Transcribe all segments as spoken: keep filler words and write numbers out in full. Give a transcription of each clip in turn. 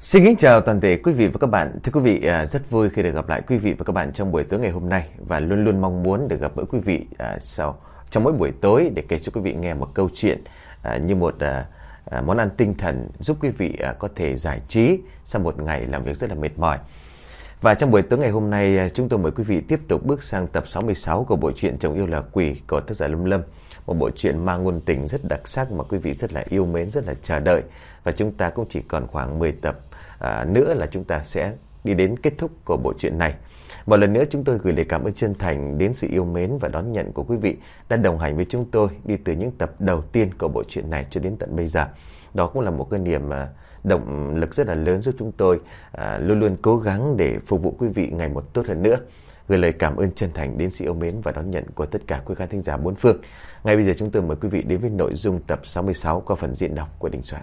Xin kính chào toàn thể quý vị và các bạn. Thưa quý vị, rất vui khi được gặp lại quý vị và các bạn trong buổi tối ngày hôm nay, và luôn luôn mong muốn được gặp gỡ quý vị sau trong mỗi buổi tối để kể cho quý vị nghe một câu chuyện như một món ăn tinh thần, giúp quý vị có thể giải trí sau một ngày làm việc rất là mệt mỏi. Và trong buổi tối ngày hôm nay, chúng tôi mời quý vị tiếp tục bước sang tập sáu mươi sáu của bộ truyện Chồng Yêu Là Quỷ của tác giả Lâm Lâm. Một bộ truyện mang ngôn tình rất đặc sắc mà quý vị rất là yêu mến, rất là chờ đợi. Và chúng ta cũng chỉ còn khoảng mười tập à, nữa là chúng ta sẽ đi đến kết thúc của bộ truyện này. Một lần nữa chúng tôi gửi lời cảm ơn chân thành đến sự yêu mến và đón nhận của quý vị đã đồng hành với chúng tôi đi từ những tập đầu tiên của bộ truyện này cho đến tận bây giờ. Đó cũng là một cái niềm à, động lực rất là lớn giúp chúng tôi à, luôn luôn cố gắng để phục vụ quý vị ngày một tốt hơn nữa. Gửi lời cảm ơn chân thành đến sự yêu mến và đón nhận của tất cả quý khán thính giả bốn phương. Ngay bây giờ chúng tôi mời quý vị đến với nội dung tập sáu mươi sáu qua phần diễn đọc của Đình Soạn.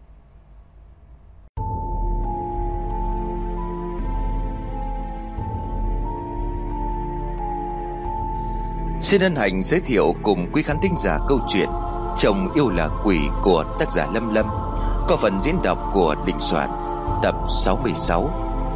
Xin hân hạnh giới thiệu cùng quý khán thính giả câu chuyện Chồng Yêu Là Quỷ của tác giả Lâm Lâm qua phần diễn đọc của Đình Soạn, tập sáu mươi sáu.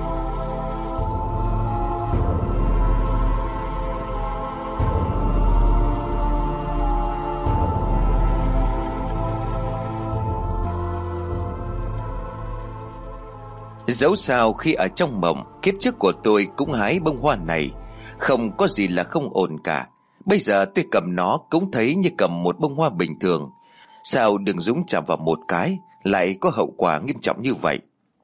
Dẫu sao khi ở trong mộng, kiếp trước của tôi cũng hái bông hoa này, không có gì là không ổn cả. Bây giờ tôi cầm nó cũng thấy như cầm một bông hoa bình thường. Sao Đường Dũng chạm vào một cái lại có hậu quả nghiêm trọng như vậy?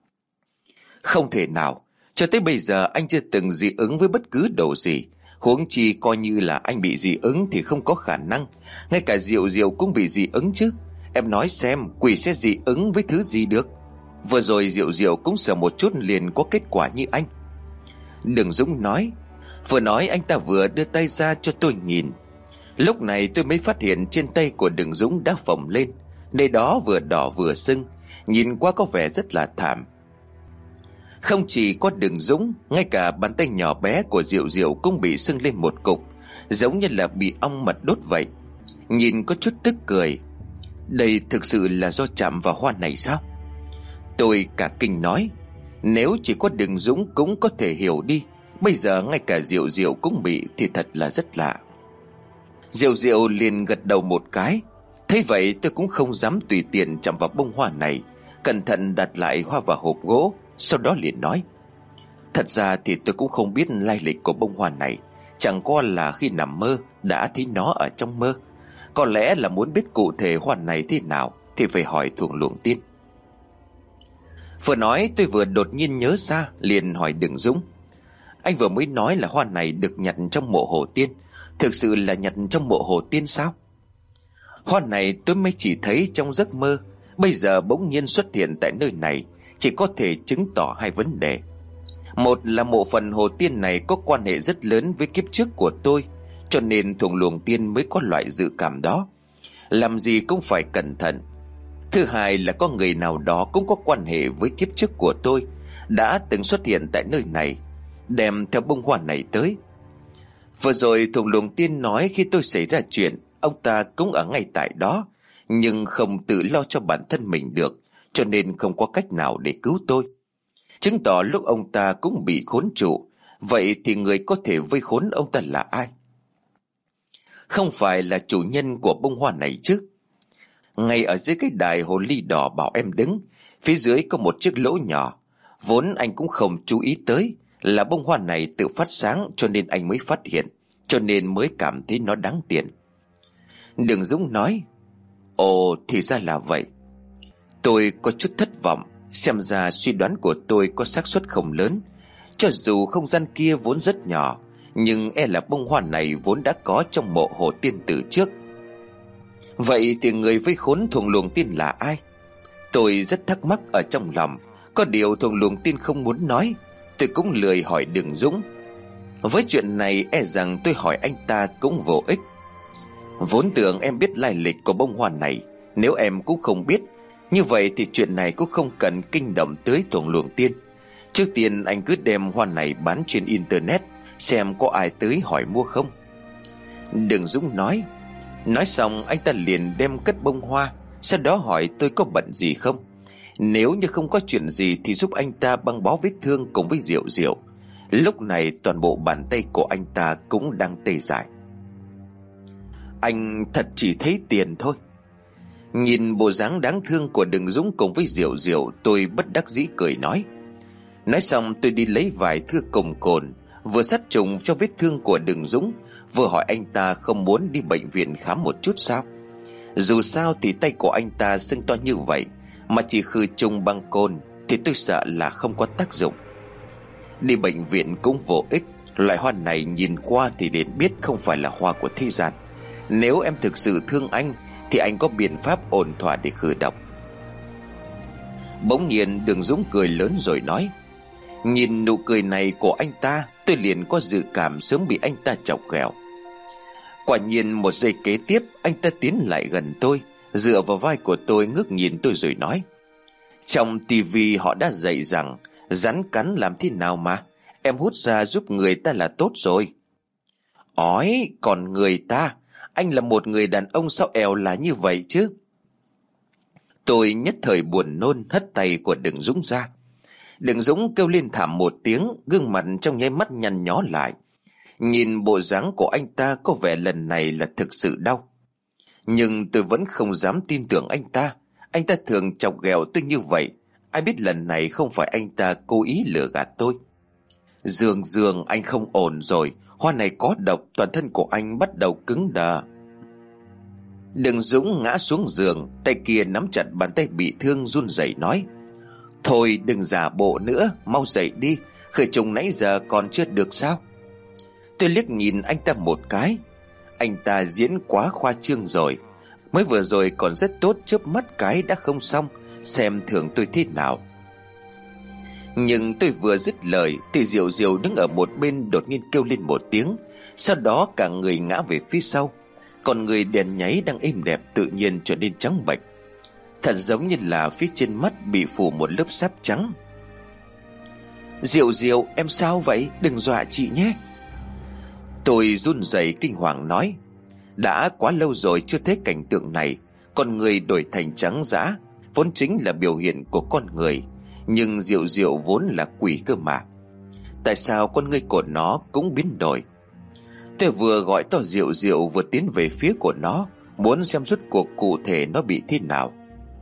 Không thể nào. Cho tới bây giờ anh chưa từng dị ứng với bất cứ đồ gì. Huống chi coi như là anh bị dị ứng thì không có khả năng. Ngay cả rượu rượu cũng bị dị ứng chứ. Em nói xem, quỷ sẽ dị ứng với thứ gì được? Vừa rồi rượu rượu cũng sợ một chút liền có kết quả như anh. Đường Dũng nói. Vừa nói anh ta vừa đưa tay ra cho tôi nhìn. Lúc này tôi mới phát hiện trên tay của Đường Dũng đã phồng lên, nơi đó vừa đỏ vừa sưng, nhìn qua có vẻ rất là thảm. Không chỉ có Đường Dũng, ngay cả bàn tay nhỏ bé của Diệu Diệu cũng bị sưng lên một cục, giống như là bị ong mật đốt vậy. Nhìn có chút tức cười. Đây thực sự là do chạm vào hoa này sao? Tôi cả kinh nói. Nếu chỉ có Đường Dũng cũng có thể hiểu đi, bây giờ ngay cả Diệu Diệu cũng bị thì thật là rất lạ. Diệu Diệu liền gật đầu một cái. Thế vậy tôi cũng không dám tùy tiện chạm vào bông hoa này, cẩn thận đặt lại hoa vào hộp gỗ. Sau đó liền nói. Thật ra thì tôi cũng không biết lai lịch của bông hoa này. Chẳng qua là khi nằm mơ đã thấy nó ở trong mơ. Có lẽ là muốn biết cụ thể hoa này thế nào thì phải hỏi Thuồng Luồng Tiên. Vừa nói tôi vừa đột nhiên nhớ ra, liền hỏi Đường Dũng. Anh vừa mới nói là hoa này được nhặt trong mộ Hồ Tiên, thực sự là nhặt trong mộ Hồ Tiên sao? Hoa này tôi mới chỉ thấy trong giấc mơ, bây giờ bỗng nhiên xuất hiện tại nơi này, chỉ có thể chứng tỏ hai vấn đề. Một là mộ phần Hồ Tiên này có quan hệ rất lớn với kiếp trước của tôi, cho nên Thuồng Luồng Tiên mới có loại dự cảm đó, làm gì cũng phải cẩn thận. Thứ hai là có người nào đó cũng có quan hệ với kiếp trước của tôi, đã từng xuất hiện tại nơi này, đem theo bông hoa này tới. Vừa rồi Thuồng Luồng Tiên nói khi tôi xảy ra chuyện, ông ta cũng ở ngay tại đó, nhưng không tự lo cho bản thân mình được, cho nên không có cách nào để cứu tôi. Chứng tỏ lúc ông ta cũng bị khốn trụ. Vậy thì người có thể vây khốn ông ta là ai? Không phải là chủ nhân của bông hoa này chứ? Ngay ở dưới cái đài hồ ly đỏ bảo em đứng, phía dưới có một chiếc lỗ nhỏ. Vốn anh cũng không chú ý tới là bông hoa này tự phát sáng, cho nên anh mới phát hiện, cho nên mới cảm thấy nó đáng tiền. Đường Dũng nói. Ồ, thì ra là vậy. Tôi có chút thất vọng. Xem ra suy đoán của tôi có xác suất không lớn. Cho dù không gian kia vốn rất nhỏ, nhưng e là bông hoa này vốn đã có trong mộ Hồ Tiên từ trước. Vậy thì người vây khốn Thuồng Luồng Tiên là ai? Tôi rất thắc mắc ở trong lòng. Có điều Thuồng Luồng Tiên không muốn nói, tôi cũng lười hỏi Đường Dũng. Với chuyện này e rằng tôi hỏi anh ta cũng vô ích. Vốn tưởng em biết lai lịch của bông hoa này. Nếu em cũng không biết, như vậy thì chuyện này cũng không cần kinh động tới Thuồng Luồng Tiên. Trước tiên anh cứ đem hoa này bán trên internet, xem có ai tới hỏi mua không. Đường Dũng nói. Nói xong anh ta liền đem cất bông hoa, sau đó hỏi tôi có bận gì không. Nếu như không có chuyện gì thì giúp anh ta băng bó vết thương cùng với Diệu Diệu. Lúc này toàn bộ bàn tay của anh ta cũng đang tê dại. Anh thật chỉ thấy tiền thôi. Nhìn bộ dáng đáng thương của Đừng Dũng cùng với Diệu Diệu, tôi bất đắc dĩ cười nói. Nói xong tôi đi lấy vài thưa cồng cồn, vừa sát trùng cho vết thương của Đừng Dũng, vừa hỏi anh ta không muốn đi bệnh viện khám một chút sao. Dù sao thì tay của anh ta sưng to như vậy, mà chỉ khử trùng băng cồn thì tôi sợ là không có tác dụng. Đi bệnh viện cũng vô ích. Loại hoa này nhìn qua thì liền biết không phải là hoa của thế gian. Nếu em thực sự thương anh thì anh có biện pháp ổn thỏa để khử độc. Bỗng nhiên Đường Dũng cười lớn rồi nói. Nhìn nụ cười này của anh ta, tôi liền có dự cảm sớm bị anh ta chọc ghẹo. Quả nhiên một giây kế tiếp, anh ta tiến lại gần tôi, dựa vào vai của tôi ngước nhìn tôi rồi nói. Trong tivi họ đã dạy rằng rắn cắn làm thế nào mà, em hút ra giúp người ta là tốt rồi. Ói, còn người ta, anh là một người đàn ông sao èo là như vậy chứ? Tôi nhất thời buồn nôn hất tay của Đừng Dũng ra. Đừng Dũng kêu lên thảm một tiếng, gương mặt trong nháy mắt nhăn nhó lại. Nhìn bộ dáng của anh ta có vẻ lần này là thực sự đau. Nhưng tôi vẫn không dám tin tưởng anh ta. Anh ta thường chọc ghẹo tôi như vậy, ai biết lần này không phải anh ta cố ý lừa gạt tôi. Dương Dương, anh không ổn rồi, hoa này có độc, toàn thân của anh bắt đầu cứng đờ. Đừng Dũng ngã xuống giường, tay kia nắm chặt bàn tay bị thương run rẩy nói. Thôi đừng giả bộ nữa, mau dậy đi, khởi trùng nãy giờ còn chưa được sao? Tôi liếc nhìn anh ta một cái. Anh ta diễn quá khoa trương rồi. Mới vừa rồi còn rất tốt, chớp mắt cái đã không xong, xem thường tôi thế nào. Nhưng tôi vừa dứt lời thì Diệu Diệu đứng ở một bên đột nhiên kêu lên một tiếng. Sau đó cả người ngã về phía sau. Còn người đèn nháy đang êm đẹp tự nhiên trở nên trắng bệch, thật giống như là phía trên mắt bị phủ một lớp sáp trắng. Diệu Diệu, em sao vậy? Đừng dọa chị nhé. Tôi run rẩy kinh hoàng nói. Đã quá lâu rồi chưa thấy cảnh tượng này. Con người đổi thành trắng dã vốn chính là biểu hiện của con người, nhưng Diệu Diệu vốn là quỷ cơ mà. Tại sao con người của nó cũng biến đổi? Tôi vừa gọi to Diệu Diệu vừa tiến về phía của nó, muốn xem rốt cuộc cụ thể nó bị thế nào.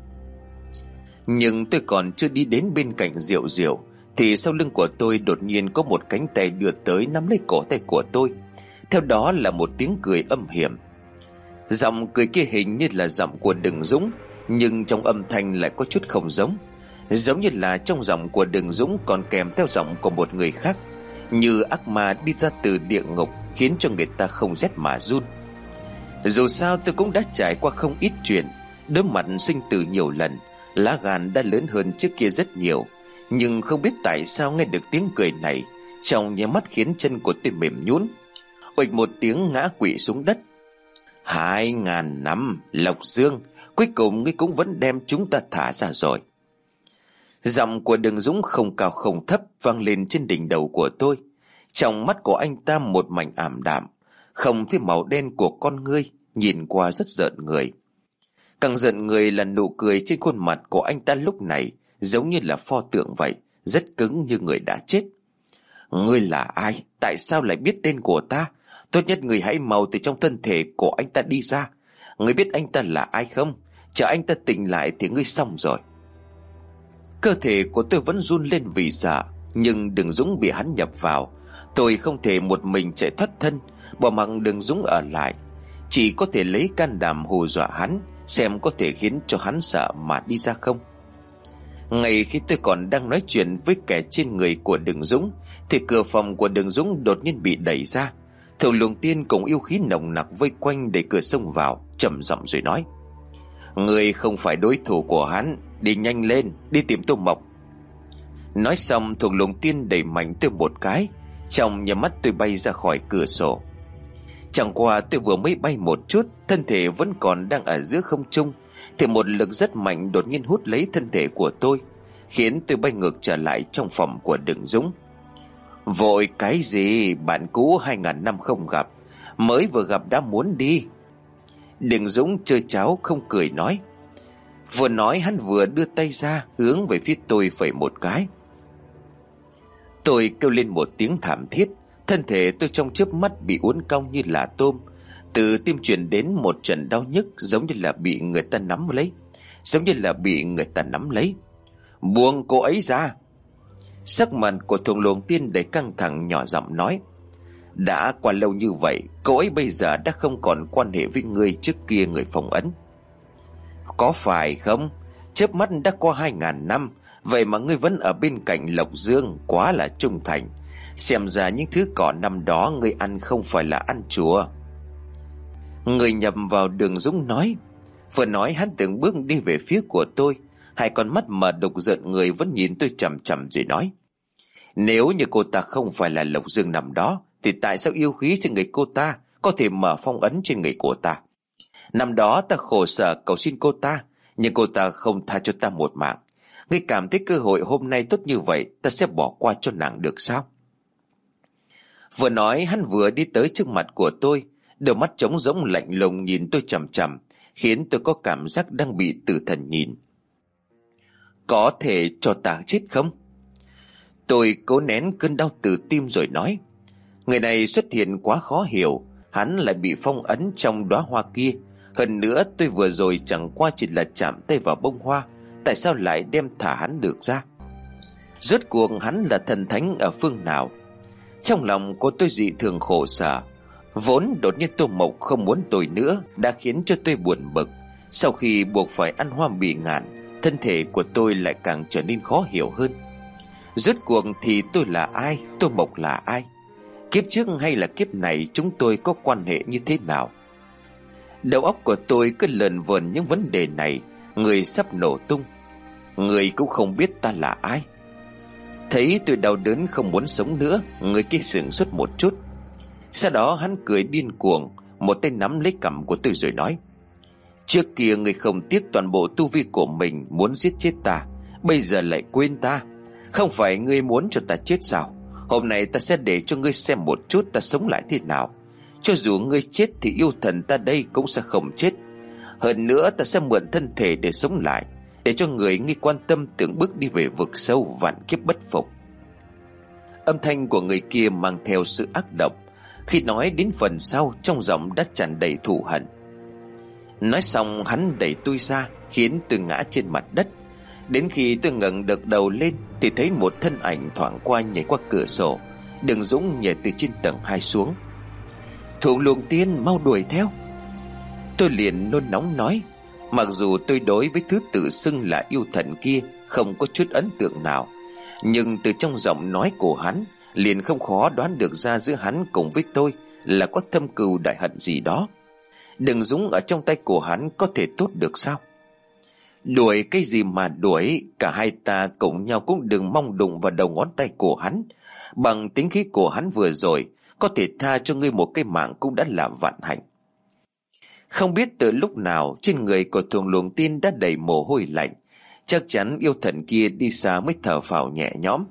Nhưng tôi còn chưa đi đến bên cạnh Diệu Diệu thì sau lưng của tôi đột nhiên có một cánh tay đưa tới nắm lấy cổ tay của tôi. Theo đó là một tiếng cười âm hiểm. Giọng cười kia hình như là giọng của Đừng Dũng, nhưng trong âm thanh lại có chút không giống. Giống như là trong giọng của Đừng Dũng còn kèm theo giọng của một người khác, như ác ma đi ra từ địa ngục, khiến cho người ta không rét mà run. Dù sao tôi cũng đã trải qua không ít chuyện, đối mặt sinh tử nhiều lần, lá gan đã lớn hơn trước kia rất nhiều. Nhưng không biết tại sao nghe được tiếng cười này, trong nháy mắt khiến chân của tôi mềm nhũn, oịch một tiếng ngã quỵ xuống đất. Hai ngàn năm Lộc Dương, cuối cùng ngươi cũng vẫn đem chúng ta thả ra rồi. Giọng của Đừng Dũng không cao không thấp vang lên trên đỉnh đầu của tôi. Trong mắt của anh ta một mảnh ảm đạm, không thấy màu đen của con ngươi, nhìn qua rất giận người. Càng giận người là nụ cười trên khuôn mặt của anh ta lúc này, giống như là pho tượng vậy, rất cứng như người đã chết. Ngươi là ai? Tại sao lại biết tên của ta? Tốt nhất ngươi hãy mau từ trong thân thể của anh ta đi ra. Ngươi biết anh ta là ai không? Chờ anh ta tỉnh lại thì ngươi xong rồi. Cơ thể của tôi vẫn run lên vì sợ, nhưng Đừng Dũng bị hắn nhập vào. Tôi không thể một mình chạy thoát thân, bỏ mặc Đừng Dũng ở lại. Chỉ có thể lấy can đảm hù dọa hắn, xem có thể khiến cho hắn sợ mà đi ra không. Ngay khi tôi còn đang nói chuyện với kẻ trên người của Đừng Dũng thì cửa phòng của Đừng Dũng đột nhiên bị đẩy ra. Thượng Luồng Tiên cùng yêu khí nồng nặc vây quanh để cửa xông vào, trầm giọng rồi nói: Ngươi không phải đối thủ của hắn, đi nhanh lên, đi tìm Tô Mộc. Nói xong Thượng Luồng Tiên đẩy mạnh tôi một cái, trong nhà mắt tôi bay ra khỏi cửa sổ. Chẳng qua tôi vừa mới bay một chút, thân thể vẫn còn đang ở giữa không trung, thì một lực rất mạnh đột nhiên hút lấy thân thể của tôi, khiến tôi bay ngược trở lại trong phòng của Đừng Dũng. Vội cái gì, bạn cũ hai ngàn năm không gặp, mới vừa gặp đã muốn đi. Đừng Dũng chơi cháo không cười nói: Vừa nói hắn vừa đưa tay ra hướng về phía tôi phẩy một cái. Tôi kêu lên một tiếng thảm thiết. Thân thể tôi trong chớp mắt bị uốn cong như là tôm. Từ tim truyền đến một trận đau nhức, giống như là bị người ta nắm lấy. Giống như là bị người ta nắm lấy. Buông cô ấy ra. Sắc mặt của Thuồng Luồng Tiên đầy căng thẳng, nhỏ giọng nói: đã qua lâu như vậy, cô ấy bây giờ đã không còn quan hệ với ngươi trước kia người phong ấn. Có phải không? Chớp mắt đã qua hai ngàn năm, vậy mà ngươi vẫn ở bên cạnh Lộc Dương, quá là trung thành. Xem ra những thứ cỏ năm đó ngươi ăn không phải là ăn chùa. Người nhầm vào Đường Dũng nói. Vừa nói hắn từng bước đi về phía của tôi. Hai con mắt mà đục rợn người vẫn nhìn tôi chằm chằm rồi nói: nếu như cô ta không phải là Lộc Dương năm đó, thì tại sao yêu khí trên người cô ta có thể mở phong ấn trên người của ta? Năm đó ta khổ sở cầu xin cô ta, nhưng cô ta không tha cho ta một mạng. Ngươi cảm thấy cơ hội hôm nay tốt như vậy, ta sẽ bỏ qua cho nàng được sao? Vừa nói hắn vừa đi tới trước mặt của tôi. Đôi mắt trống rỗng lạnh lùng nhìn tôi chằm chằm, khiến tôi có cảm giác đang bị tử thần nhìn. Có thể cho ta chết không? Tôi cố nén cơn đau từ tim rồi nói: người này xuất hiện quá khó hiểu. Hắn lại bị phong ấn trong đóa hoa kia. Hơn nữa tôi vừa rồi chẳng qua chỉ là chạm tay vào bông hoa, tại sao lại đem thả hắn được ra? Rốt cuộc hắn là thần thánh ở phương nào? Trong lòng của tôi dị thường khổ sở. Vốn đột nhiên Tô Mộc không muốn tôi nữa đã khiến cho tôi buồn bực. Sau khi buộc phải ăn hoa bị ngạn, thân thể của tôi lại càng trở nên khó hiểu hơn. Rốt cuộc thì tôi là ai, Tô Mộc là ai? Kiếp trước hay là kiếp này chúng tôi có quan hệ như thế nào? Đầu óc của tôi cứ lờn vờn những vấn đề này. Người sắp nổ tung. Người cũng không biết ta là ai. Thấy tôi đau đớn không muốn sống nữa, người kia sửng sốt một chút. Sau đó hắn cười điên cuồng, một tay nắm lấy cằm của tôi rồi nói: trước kia người không tiếc toàn bộ tu vi của mình muốn giết chết ta, bây giờ lại quên ta. Không phải ngươi muốn cho ta chết sao? Hôm nay ta sẽ để cho ngươi xem một chút ta sống lại thế nào. Cho dù ngươi chết thì yêu thần ta đây cũng sẽ không chết. Hơn nữa ta sẽ mượn thân thể để sống lại, để cho người ngươi quan tâm từng bước đi về vực sâu vạn kiếp bất phục. Âm thanh của người kia mang theo sự ác độc. Khi nói đến phần sau, trong giọng đã tràn đầy thù hận. Nói xong hắn đẩy tôi ra, khiến tôi ngã trên mặt đất. Đến khi tôi ngẩng được đầu lên thì thấy một thân ảnh thoảng qua nhảy qua cửa sổ. Đường Dũng nhảy từ trên tầng hai xuống. Thuồng Luồng Tiên, mau đuổi theo. Tôi liền nôn nóng nói. Mặc dù tôi đối với thứ tự xưng là yêu thần kia không có chút ấn tượng nào, nhưng từ trong giọng nói của hắn liền không khó đoán được ra giữa hắn cùng với tôi là có thâm cừu đại hận gì đó. Đường Dũng ở trong tay của hắn có thể tốt được sao? Đuổi cái gì mà đuổi, cả hai ta cùng nhau cũng đừng mong đụng vào đầu ngón tay của hắn. Bằng tính khí của hắn vừa rồi, có thể tha cho ngươi một cái mạng cũng đã là vạn hạnh. Không biết từ lúc nào trên người của Thuồng Luồng Tiên đã đầy mồ hôi lạnh. Chắc chắn yêu thần kia đi xa mới thở phào nhẹ nhõm.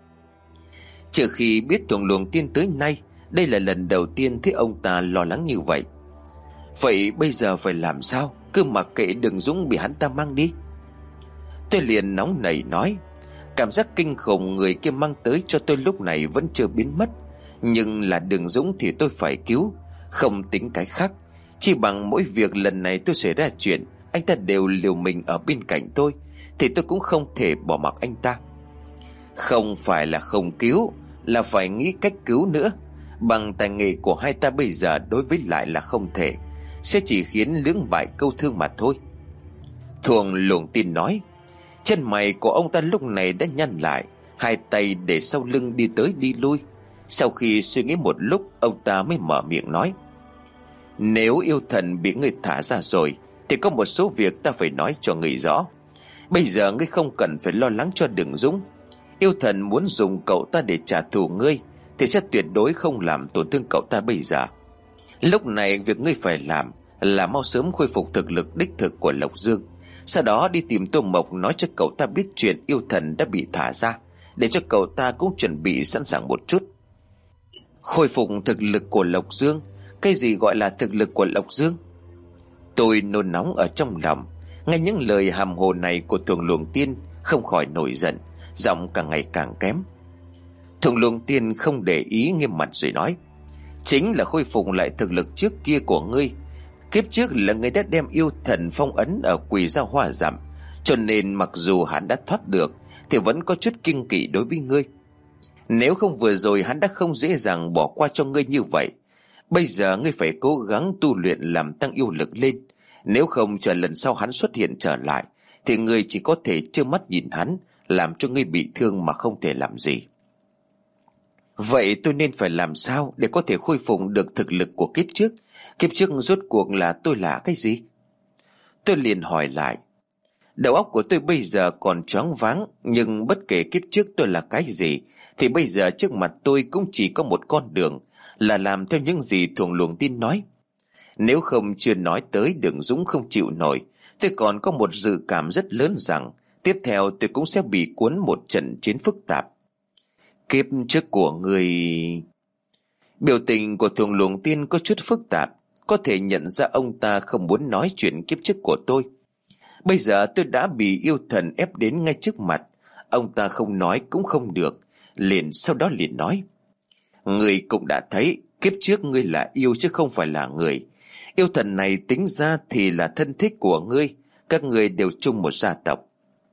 Trước khi biết Thuồng Luồng Tiên tới nay, đây là lần đầu tiên thấy ông ta lo lắng như vậy. Vậy bây giờ phải làm sao? Cứ mặc kệ Đường Dũng bị hắn ta mang đi. Tôi liền nóng nảy nói. Cảm giác kinh khủng người kia mang tới cho tôi lúc này vẫn chưa biến mất. Nhưng là Đường Dũng thì tôi phải cứu, không tính cái khác. Chỉ bằng mỗi việc lần này tôi xảy ra chuyện, anh ta đều liều mình ở bên cạnh tôi, thì tôi cũng không thể bỏ mặc anh ta. Không phải là không cứu, là phải nghĩ cách cứu nữa. Bằng tài nghệ của hai ta bây giờ đối với lại là không thể, sẽ chỉ khiến lưỡng bại câu thương mà thôi. Thuồng Luồng Tiên nói. Chân mày của ông ta lúc này đã nhăn lại, hai tay để sau lưng đi tới đi lui. Sau khi suy nghĩ một lúc, ông ta mới mở miệng nói. Nếu yêu thần bị người thả ra rồi, thì có một số việc ta phải nói cho người rõ. Bây giờ ngươi không cần phải lo lắng cho Đường Dũng. Yêu thần muốn dùng cậu ta để trả thù ngươi, thì sẽ tuyệt đối không làm tổn thương cậu ta bây giờ. Lúc này việc ngươi phải làm là mau sớm khôi phục thực lực đích thực của Lộc Dương. Sau đó đi tìm Tô Mộc nói cho cậu ta biết chuyện yêu thần đã bị thả ra, để cho cậu ta cũng chuẩn bị sẵn sàng một chút. Khôi phục thực lực của Lộc Dương? Cái gì gọi là thực lực của Lộc Dương? Tôi nôn nóng ở trong lòng. Nghe những lời hàm hồ này của Thuồng Luồng Tiên, không khỏi nổi giận, giọng càng ngày càng kém. Thuồng Luồng Tiên không để ý, nghiêm mặt rồi nói: chính là khôi phục lại thực lực trước kia của ngươi. Kiếp trước là ngươi đã đem yêu thần phong ấn ở Quỷ Gia Hoa Dặm, cho nên mặc dù hắn đã thoát được thì vẫn có chút kiêng kỵ đối với ngươi. Nếu không vừa rồi hắn đã không dễ dàng bỏ qua cho ngươi như vậy. Bây giờ ngươi phải cố gắng tu luyện làm tăng yêu lực lên. Nếu không chờ lần sau hắn xuất hiện trở lại thì ngươi chỉ có thể trơ mắt nhìn hắn, làm cho ngươi bị thương mà không thể làm gì. Vậy tôi nên phải làm sao để có thể khôi phục được thực lực của kiếp trước? Kiếp trước rốt cuộc là tôi là cái gì? Tôi liền hỏi lại. Đầu óc của tôi bây giờ còn choáng váng, nhưng bất kể kiếp trước tôi là cái gì thì bây giờ trước mặt tôi cũng chỉ có một con đường, là làm theo những gì Thuồng Luồng Tiên nói. Nếu không chưa nói tới Đường Dũng không chịu nổi, tôi còn có một dự cảm rất lớn rằng tiếp theo tôi cũng sẽ bị cuốn một trận chiến phức tạp. Kiếp trước của người... Biểu tình của Thuồng Luồng Tiên có chút phức tạp, có thể nhận ra ông ta không muốn nói chuyện kiếp trước của tôi. Bây giờ tôi đã bị yêu thần ép đến ngay trước mặt, ông ta không nói cũng không được, liền sau đó liền nói: người cũng đã thấy kiếp trước ngươi là yêu chứ không phải là người. Yêu thần này tính ra thì là thân thích của ngươi, các ngươi đều chung một gia tộc.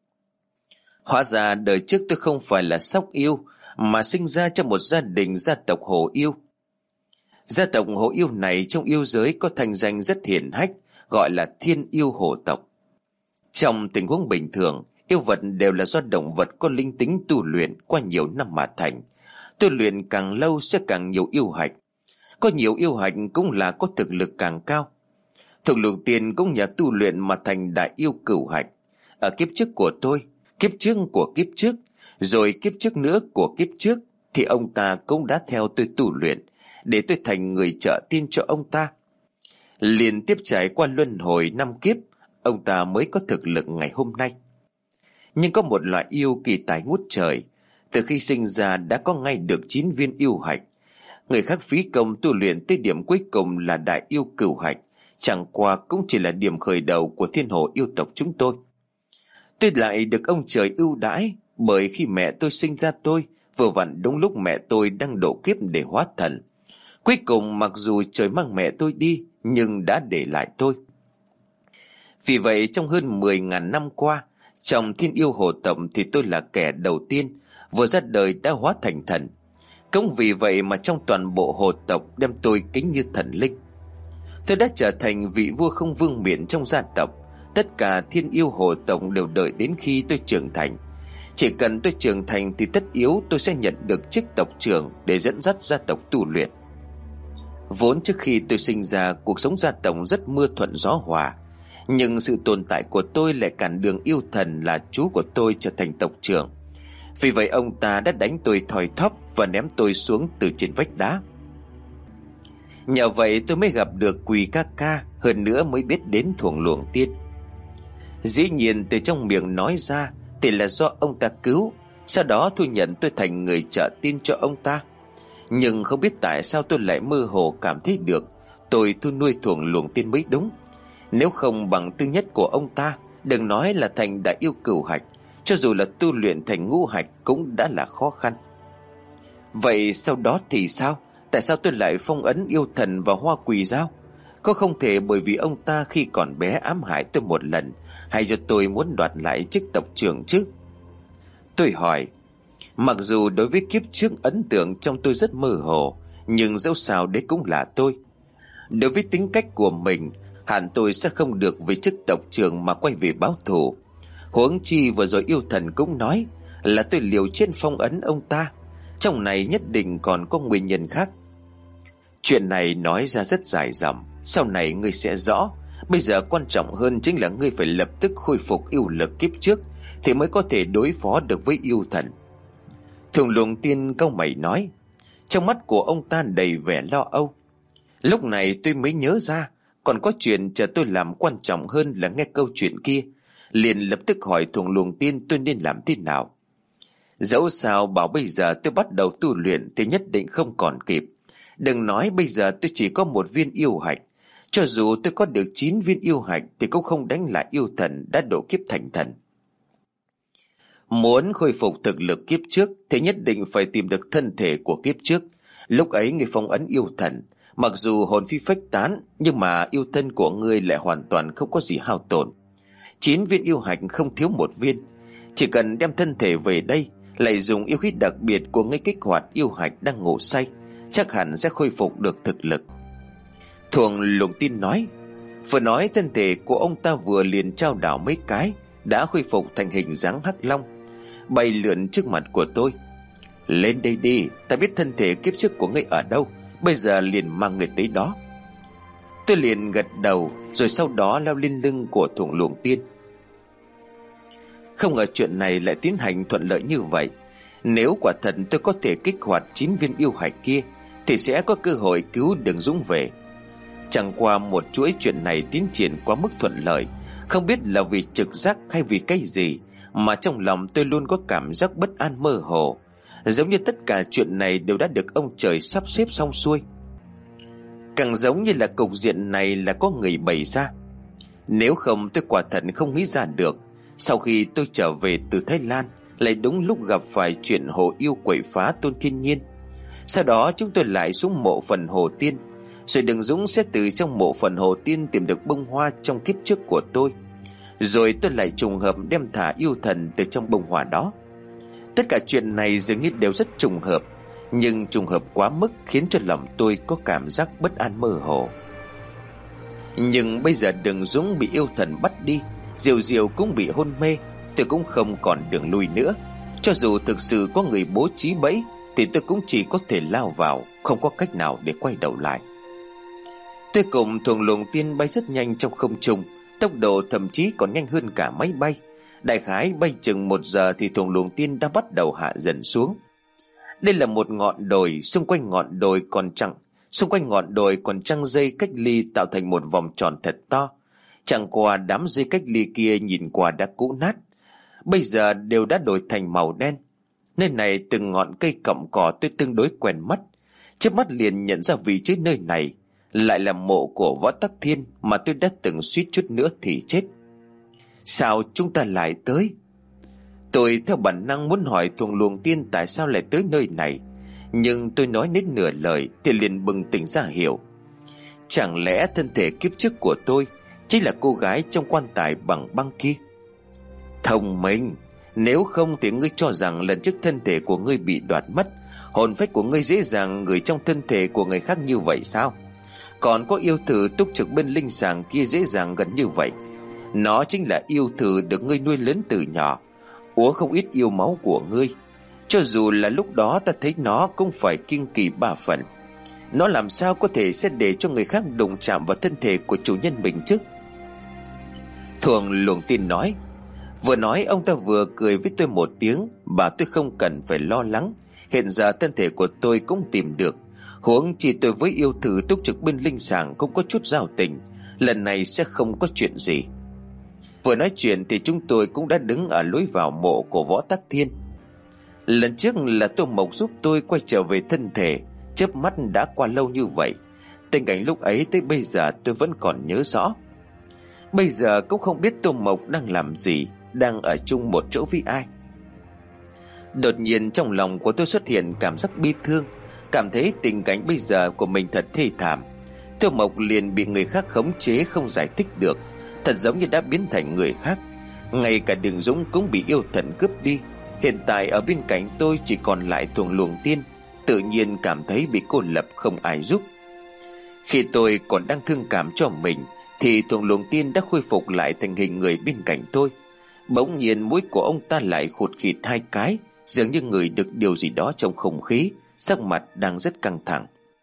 Hóa ra đời trước tôi không phải là sóc yêu, mà sinh ra trong một gia đình gia tộc Hổ Yêu. Gia tộc Hổ Yêu này trong yêu giới có thành danh rất hiển hách, gọi là Thiên Yêu Hổ tộc. Trong tình huống bình thường, yêu vật đều là do động vật có linh tính tu luyện qua nhiều năm mà thành. Tu luyện càng lâu sẽ càng nhiều yêu hạch. Có nhiều yêu hạch cũng là có thực lực càng cao. Thuồng Luồng Tiên cũng nhờ tu luyện mà thành đại yêu cửu hạch. Ở kiếp trước của tôi, kiếp trước của kiếp trước, rồi kiếp trước nữa của kiếp trước, thì ông ta cũng đã theo tôi tu luyện, để tôi thành người trợ tiên cho ông ta. Liên tiếp trải qua luân hồi năm kiếp, ông ta mới có thực lực ngày hôm nay. Nhưng có một loại yêu kỳ tài ngút trời, từ khi sinh ra đã có ngay được chín viên yêu hạch. Người khác phí công tu luyện tới điểm cuối cùng là đại yêu cửu hạch, chẳng qua cũng chỉ là điểm khởi đầu của thiên hồ yêu tộc chúng tôi. Tôi lại được ông trời ưu đãi, bởi khi mẹ tôi sinh ra tôi, vừa vặn đúng lúc mẹ tôi đang độ kiếp để hóa thần. Cuối cùng mặc dù trời mang mẹ tôi đi, nhưng đã để lại tôi. Vì vậy trong hơn mười ngàn năm qua, trong Thiên Yêu Hồ tộc thì tôi là kẻ đầu tiên vừa ra đời đã hóa thành thần. Cũng vì vậy mà trong toàn bộ hồ tộc đem tôi kính như thần linh. Tôi đã trở thành vị vua không vương miện trong gia tộc. Tất cả Thiên Yêu Hồ tộc đều đợi đến khi tôi trưởng thành. Chỉ cần tôi trưởng thành thì tất yếu tôi sẽ nhận được chức tộc trưởng để dẫn dắt gia tộc tu luyện. Vốn trước khi tôi sinh ra, cuộc sống gia tộc rất mưa thuận gió hòa, nhưng sự tồn tại của tôi lại cản đường yêu thần là chú của tôi trở thành tộc trưởng. Vì vậy ông ta đã đánh tôi thoi thóp và ném tôi xuống từ trên vách đá. Nhờ vậy tôi mới gặp được Quỳ ca ca, hơn nữa mới biết đến Thuồng Luồng Tiên. Dĩ nhiên từ trong miệng nói ra thì là do ông ta cứu, sau đó tôi nhận tôi thành người trợ tiên cho ông ta. Nhưng không biết tại sao tôi lại mơ hồ cảm thấy được tôi thu nuôi Thuồng Luồng Tiên mới đúng. Nếu không bằng tư nhất của ông ta, đừng nói là thành đại yêu cửu hạch, cho dù là tu luyện thành ngũ hạch cũng đã là khó khăn. Vậy sau đó thì sao? Tại sao tôi lại phong ấn yêu thần và hoa quỳ dao? Có không thể bởi vì ông ta khi còn bé ám hại tôi một lần, hay do tôi muốn đoạt lại chức tộc trưởng chứ? Tôi hỏi. Mặc dù đối với kiếp trước ấn tượng trong tôi rất mơ hồ, nhưng dẫu sao đấy cũng là tôi. Đối với tính cách của mình, hẳn tôi sẽ không được vì chức tộc trưởng mà quay về báo thù. Huống chi vừa rồi yêu thần cũng nói là tôi liều trên phong ấn ông ta. Trong này nhất định còn có nguyên nhân khác. Chuyện này nói ra rất dài dòng, sau này ngươi sẽ rõ. Bây giờ quan trọng hơn chính là ngươi phải lập tức khôi phục yêu lực kiếp trước, thì mới có thể đối phó được với yêu thần. Thuồng Luồng Tiên cau mày nói. Trong mắt của ông ta đầy vẻ lo âu. Lúc này tôi mới nhớ ra còn có chuyện chờ tôi làm quan trọng hơn là nghe câu chuyện kia. Liền lập tức hỏi Thuồng Luồng Tiên tôi nên làm thế nào. Dẫu sao bảo bây giờ tôi bắt đầu tu luyện thì nhất định không còn kịp. Đừng nói bây giờ tôi chỉ có một viên yêu hạch, Cho dù tôi có được chín viên yêu hạch thì cũng không đánh lại yêu thần đã độ kiếp thành thần. Muốn khôi phục thực lực kiếp trước thì nhất định phải tìm được thân thể của kiếp trước. Lúc ấy người phong ấn yêu thần, mặc dù hồn phi phách tán, nhưng mà yêu thân của ngươi lại hoàn toàn không có gì hao tổn. Chín viên yêu hạch không thiếu một viên. Chỉ cần đem thân thể về đây, lại dùng yêu khí đặc biệt của ngươi kích hoạt yêu hạch đang ngủ say, chắc hẳn sẽ khôi phục được thực lực. Thuồng Luồng Tiên nói. Vừa nói thân thể của ông ta vừa liền trao đảo mấy cái, đã khôi phục thành hình dáng hắc long, bay lượn trước mặt của tôi. Lên đây đi, ta biết thân thể kiếp trước của ngươi ở đâu, bây giờ liền mang người tới đó. Tôi liền gật đầu, rồi sau đó leo lên lưng của Thuồng Luồng Tiên. Không ngờ chuyện này lại tiến hành thuận lợi như vậy. Nếu quả thật tôi có thể kích hoạt chín viên yêu hạch kia, thì sẽ có cơ hội cứu Đường Dũng về. Chẳng qua một chuỗi chuyện này tiến triển quá mức thuận lợi, không biết là vì trực giác hay vì cái gì mà trong lòng tôi luôn có cảm giác bất an mơ hồ, giống như tất cả chuyện này đều đã được ông trời sắp xếp xong xuôi. Càng giống như là cục diện này là có người bày ra. Nếu không tôi quả thật không nghĩ ra được. Sau khi tôi trở về từ Thái Lan, lại đúng lúc gặp phải chuyện hồ yêu quậy phá Tôn Thiên Nhiên. Sau đó chúng tôi lại xuống mộ phần Hồ Tiên, rồi Đường Dũng sẽ từ trong mộ phần Hồ Tiên tìm được bông hoa trong kiếp trước của tôi. Rồi tôi lại trùng hợp đem thả yêu thần từ trong bông hoa đó. Tất cả chuyện này dường như đều rất trùng hợp, nhưng trùng hợp quá mức khiến cho lòng tôi có cảm giác bất an mơ hồ. Nhưng bây giờ Đường Dũng bị yêu thần bắt đi, Diệu Diệu cũng bị hôn mê, tôi cũng không còn đường lui nữa. Cho dù thực sự có người bố trí bẫy thì tôi cũng chỉ có thể lao vào, không có cách nào để quay đầu lại. Tôi cùng Thuồng Luồng Tiên bay rất nhanh trong không trung, tốc độ thậm chí còn nhanh hơn cả máy bay. Đại khái bay chừng một giờ thì Thuồng Luồng Tiên đã bắt đầu hạ dần xuống. Đây là một ngọn đồi, xung quanh ngọn đồi còn trăng, xung quanh ngọn đồi còn trăng dây cách ly tạo thành một vòng tròn thật to. Chẳng qua đám dây cách ly kia nhìn qua đã cũ nát, bây giờ đều đã đổi thành màu đen. Nơi này từng ngọn cây cọng cỏ tôi tương đối quen mắt, trước mắt liền nhận ra vị trí nơi này lại là mộ của Võ Tắc Thiên mà tôi đã từng suýt chút nữa thì chết. Sao chúng ta lại tới? Tôi theo bản năng muốn hỏi Thuồng Luồng Tiên tại sao lại tới nơi này, nhưng tôi nói đến nửa lời thì liền bừng tỉnh ra hiểu. Chẳng lẽ thân thể kiếp trước của tôi chính là cô gái trong quan tài bằng băng kia? Thông minh, nếu không thì ngươi cho rằng lần trước thân thể của ngươi bị đoạt mất, hồn phách của ngươi dễ dàng gửi trong thân thể của người khác như vậy sao? Còn có yêu thử túc trực bên linh sàng kia dễ dàng gần như vậy. Nó chính là yêu thử được ngươi nuôi lớn từ nhỏ, uống không ít yêu máu của ngươi. Cho dù là lúc đó ta thấy nó cũng phải kiêng kỵ ba phần. Nó làm sao có thể sẽ để cho người khác đụng chạm vào thân thể của chủ nhân mình chứ? Thuồng Luồng Tiên nói. Vừa nói ông ta vừa cười với tôi một tiếng, bảo tôi không cần phải lo lắng. Hiện giờ thân thể của tôi cũng tìm được, huống chỉ tôi với yêu thử túc trực bên linh sàng cũng có chút giao tình, lần này sẽ không có chuyện gì. Vừa nói chuyện thì chúng tôi cũng đã đứng ở lối vào mộ của Võ Tắc Thiên. Lần trước là Tô Mộc giúp tôi quay trở về thân thể, chớp mắt đã qua lâu như vậy. Tình cảnh lúc ấy tới bây giờ tôi vẫn còn nhớ rõ. Bây giờ cũng không biết Tô Mộc đang làm gì, đang ở chung một chỗ với ai. Đột nhiên trong lòng của tôi xuất hiện cảm giác bi thương, cảm thấy tình cảnh bây giờ của mình thật thê thảm. Tô Mộc liền bị người khác khống chế không giải thích được, thật giống như đã biến thành người khác. Ngay cả Đường Dũng cũng bị yêu thần cướp đi. Hiện tại ở bên cạnh tôi chỉ còn lại Thuồng Luồng Tiên, tự nhiên cảm thấy bị cô lập, không ai giúp. Khi tôi còn đang thương cảm cho mình thì Thuồng Luồng Tiên đã khôi phục lại thành hình người bên cạnh tôi. Bỗng nhiên mũi của ông ta lại khụt khịt hai cái, dường như ngửi được điều gì đó trong không khí, sắc mặt đang rất căng thẳng.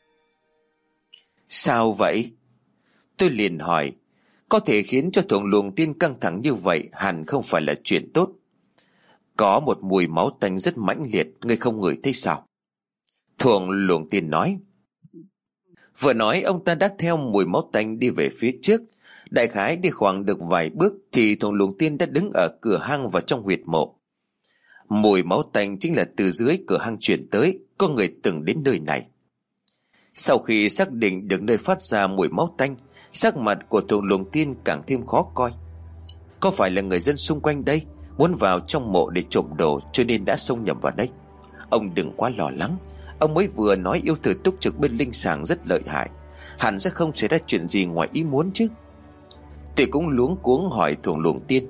Sao vậy? Tôi liền hỏi. Có thể khiến cho Thuồng Luồng Tiên căng thẳng như vậy hẳn không phải là chuyện tốt. Có một mùi máu tanh rất mãnh liệt, ngươi không ngửi thấy sao? Thuồng Luồng Tiên nói. Vừa nói ông ta đã theo mùi máu tanh đi về phía trước. Đại khái đi khoảng được vài bước thì Thuồng Luồng Tiên đã đứng ở cửa hang vào trong huyệt mộ. Mùi máu tanh chính là từ dưới cửa hang chuyển tới, có người từng đến nơi này. Sau khi xác định được nơi phát ra mùi máu tanh, Sắc mặt của Thượng Luồng Tiên càng thêm khó coi. Có phải là người dân xung quanh đây muốn vào trong mộ để trộm đồ cho nên đã xông nhầm vào đây? Ông đừng quá lo lắng. Ông mới vừa nói yêu thử túc trực bên linh sàng rất lợi hại, hẳn sẽ không xảy ra chuyện gì ngoài ý muốn chứ. Tôi cũng luống cuống hỏi Thượng Luồng Tiên.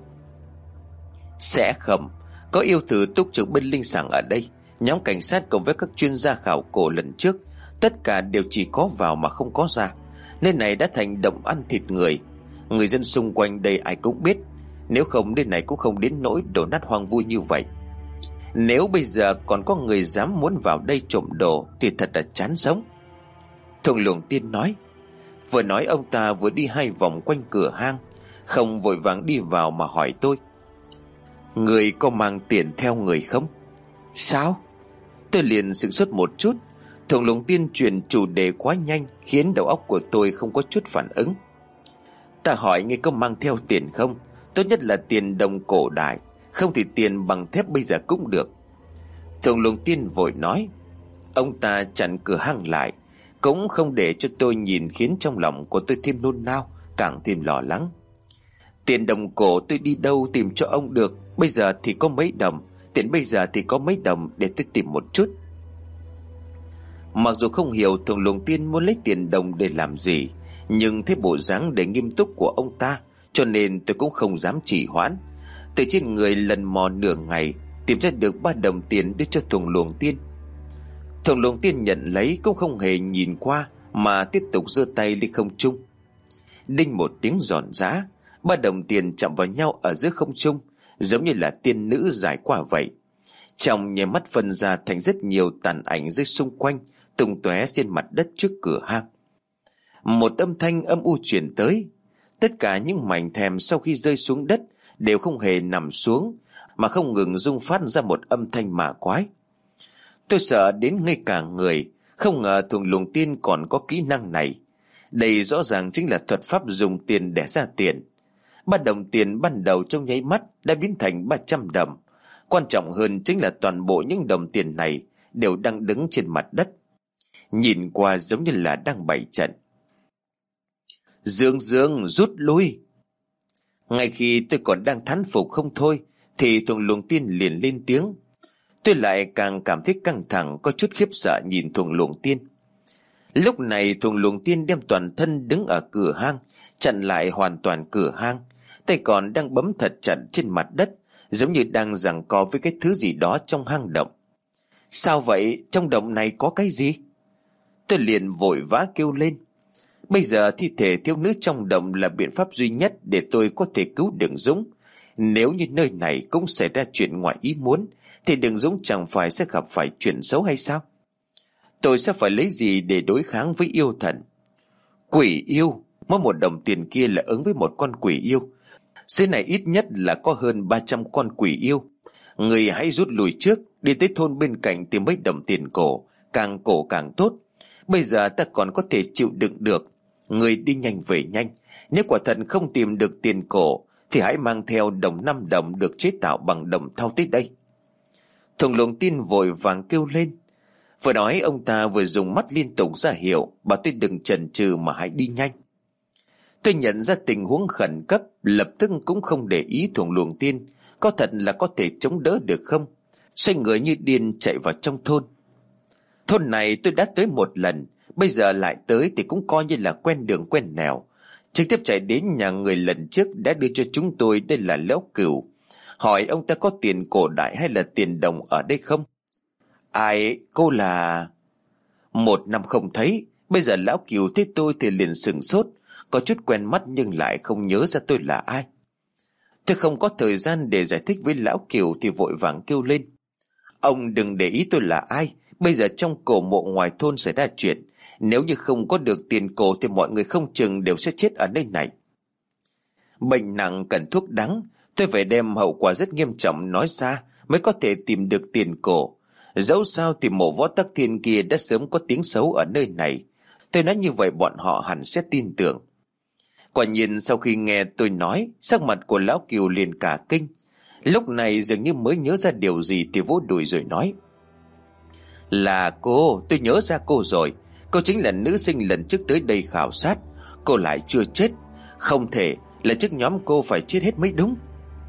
Sẽ không. Có yêu thử túc trực bên linh sàng ở đây. Nhóm cảnh sát cùng với các chuyên gia khảo cổ lần trước, tất cả đều chỉ có vào mà không có ra. Nơi này đã thành động ăn thịt người. Người dân xung quanh đây ai cũng biết. Nếu không nơi này cũng không đến nỗi đổ nát hoang vu như vậy. Nếu bây giờ còn có người dám muốn vào đây trộm đồ thì thật là chán sống. Thượng Luồng Tiên nói. Vừa nói ông ta vừa đi hai vòng quanh cửa hang, không vội vàng đi vào mà hỏi tôi. Người có mang tiền theo người không? Sao? Tôi liền sửng sốt một chút. Thượng Luồng Tiên chuyển chủ đề quá nhanh khiến đầu óc của tôi không có chút phản ứng. Ta hỏi ngươi có mang theo tiền không? Tốt nhất là tiền đồng cổ đại, không thì tiền bằng thép bây giờ cũng được. Thượng Luồng Tiên vội nói. Ông ta chặn cửa hang lại, cũng không để cho tôi nhìn, khiến trong lòng của tôi thêm nôn nao, càng thêm lo lắng. Tiền đồng cổ tôi đi đâu tìm cho ông được? Bây giờ thì có mấy đồng? Tiền bây giờ thì có mấy đồng để tôi tìm một chút. Mặc dù không hiểu Thượng Luồng Tiên muốn lấy tiền đồng để làm gì, nhưng thấy bộ dáng đầy nghiêm túc của ông ta, cho nên tôi cũng không dám trì hoãn. Từ trên người lần mò nửa ngày, tìm ra được ba đồng tiền đưa cho Thượng Luồng Tiên. Thượng Luồng Tiên nhận lấy cũng không hề nhìn qua, mà tiếp tục giơ tay lên không trung. Đinh một tiếng giòn giã, ba đồng tiền chạm vào nhau ở giữa không trung, giống như là tiên nữ giải qua vậy. Trong nháy mắt phân ra thành rất nhiều tàn ảnh rơi xung quanh, tung tóe trên mặt đất trước cửa hang. Một âm thanh âm u truyền tới. Tất cả những mảnh thèm sau khi rơi xuống đất đều không hề nằm xuống, mà không ngừng rung phát ra một âm thanh ma quái. Tôi sợ đến ngây cả người. Không ngờ Thượng Luồng Tiên còn có kỹ năng này. Đây rõ ràng chính là thuật pháp dùng tiền để ra tiền. Ba đồng tiền ban đầu trong nháy mắt đã biến thành ba trăm đồng. Quan trọng hơn chính là toàn bộ những đồng tiền này đều đang đứng trên mặt đất, nhìn qua giống như là đang bày trận. Dương Dương rút lui. Ngay khi tôi còn đang thán phục không thôi, thì Thượng Luồng Tiên liền lên tiếng. Tôi lại càng cảm thấy căng thẳng, có chút khiếp sợ nhìn Thượng Luồng Tiên. Lúc này Thượng Luồng Tiên đem toàn thân đứng ở cửa hang, chặn lại hoàn toàn cửa hang, tay còn đang bấm thật chặt trên mặt đất, giống như đang giằng co với cái thứ gì đó trong hang động. Sao vậy? Trong động này có cái gì? Tôi liền vội vã kêu lên. Bây giờ thi thể thiếu nữ trong động là biện pháp duy nhất để tôi có thể cứu Đường Dũng. Nếu như nơi này cũng xảy ra chuyện ngoài ý muốn, thì Đường Dũng chẳng phải sẽ gặp phải chuyện xấu hay sao? Tôi sẽ phải lấy gì để đối kháng với yêu thần? Quỷ yêu? Mỗi một đồng tiền kia là ứng với một con quỷ yêu. Dưới này ít nhất là có hơn ba trăm con quỷ yêu. Người hãy rút lui trước, đi tới thôn bên cạnh tìm mấy đồng tiền cổ, càng cổ càng tốt. Bây giờ ta còn có thể chịu đựng được. Người đi nhanh về nhanh. Nếu quả thật không tìm được tiền cổ, thì hãy mang theo đồng năm đồng được chế tạo bằng đồng thau tới đây. Thượng Luồng Tiên vội vàng kêu lên. Vừa nói ông ta vừa dùng mắt liên tục ra hiệu bảo tôi đừng chần chừ mà hãy đi nhanh. Tôi nhận ra tình huống khẩn cấp, lập tức cũng không để ý Thượng Luồng Tiên có thật là có thể chống đỡ được không. Xoay người như điên chạy vào trong thôn. Thôn này tôi đã tới một lần, bây giờ lại tới thì cũng coi như là quen đường quen nẻo. Trực tiếp chạy đến nhà người lần trước đã đưa cho chúng tôi, đây là Lão Cửu, hỏi ông ta có tiền cổ đại hay là tiền đồng ở đây không. Ai? Cô là... Một năm không thấy, bây giờ Lão Cửu thấy tôi thì liền sửng sốt, có chút quen mắt nhưng lại không nhớ ra tôi là ai. Tôi không có thời gian để giải thích với Lão Cửu thì vội vàng kêu lên. Ông đừng để ý tôi là ai. Bây giờ trong cổ mộ ngoài thôn xảy ra chuyện, nếu như không có được tiền cổ thì mọi người không chừng đều sẽ chết ở nơi này. Bệnh nặng cần thuốc đắng, tôi phải đem hậu quả rất nghiêm trọng nói ra mới có thể tìm được tiền cổ. Dẫu sao thì mộ Võ Tắc Thiên kia đã sớm có tiếng xấu ở nơi này. Tôi nói như vậy bọn họ hẳn sẽ tin tưởng. Quả nhiên sau khi nghe tôi nói, sắc mặt của Lão Kiều liền cả kinh. Lúc này dường như mới nhớ ra điều gì thì vỗ đùi rồi nói. Là cô, tôi nhớ ra cô rồi. Cô chính là nữ sinh lần trước tới đây khảo sát. cô lại chưa chết. Không thể, là chức nhóm cô phải chết hết mới đúng.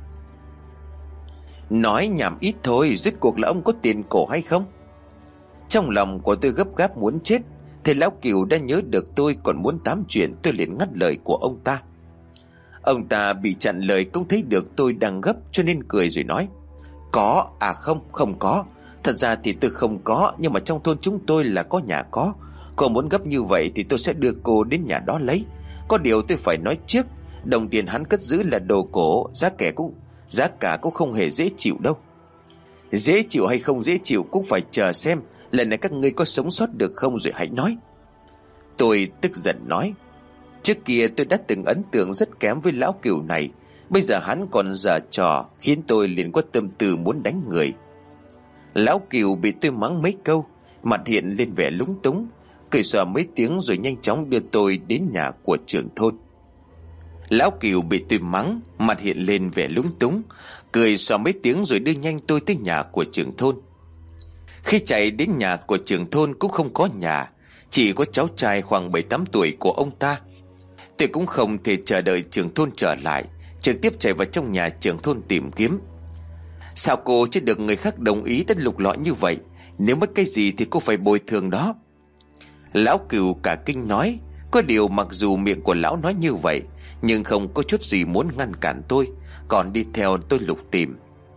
Nói nhảm ít thôi, rốt cuộc là ông có tiền cổ hay không? Trong lòng của tôi gấp gáp muốn chết, thì lão Cừu đã nhớ được tôi còn muốn tám chuyện. Tôi liền ngắt lời của ông ta. Ông ta bị chặn lời cũng thấy được tôi đang gấp, cho nên cười rồi nói: Có, à không, không có. Thật ra thì tôi không có, nhưng mà trong thôn chúng tôi là có nhà có. Cô muốn gấp như vậy thì tôi sẽ đưa cô đến nhà đó lấy. Có điều tôi phải nói trước, đồng tiền hắn cất giữ là đồ cổ, giá kẻ cũng giá cả cũng không hề dễ chịu đâu. Dễ chịu hay không dễ chịu cũng phải chờ xem lần này các ngươi có sống sót được không rồi hãy nói. Tôi tức giận nói: Trước kia tôi đã từng ấn tượng rất kém với lão Cừu này, bây giờ hắn còn giở trò, khiến tôi liền có tâm tư muốn đánh người. Lão Cừu bị tôi mắng mấy câu, mặt hiện lên vẻ lúng túng, cười xòa mấy tiếng rồi nhanh chóng đưa tôi đến nhà của trưởng thôn. Lão Cừu bị tôi mắng, mặt hiện lên vẻ lúng túng, cười xòa mấy tiếng rồi đưa nhanh tôi tới nhà của trưởng thôn. Khi chạy đến nhà của trưởng thôn cũng không có nhà, chỉ có cháu trai khoảng bảy tám tuổi của ông ta. Tôi cũng không thể chờ đợi trưởng thôn trở lại, trực tiếp chạy vào trong nhà trưởng thôn tìm kiếm. Sao cô chứ được người khác đồng ý đã lục lọi như vậy? Nếu mất cái gì thì cô phải bồi thường đó. Lão Cừu cả kinh nói. Có điều mặc dù miệng của lão nói như vậy, nhưng không có chút gì muốn ngăn cản tôi, còn đi theo tôi lục tìm.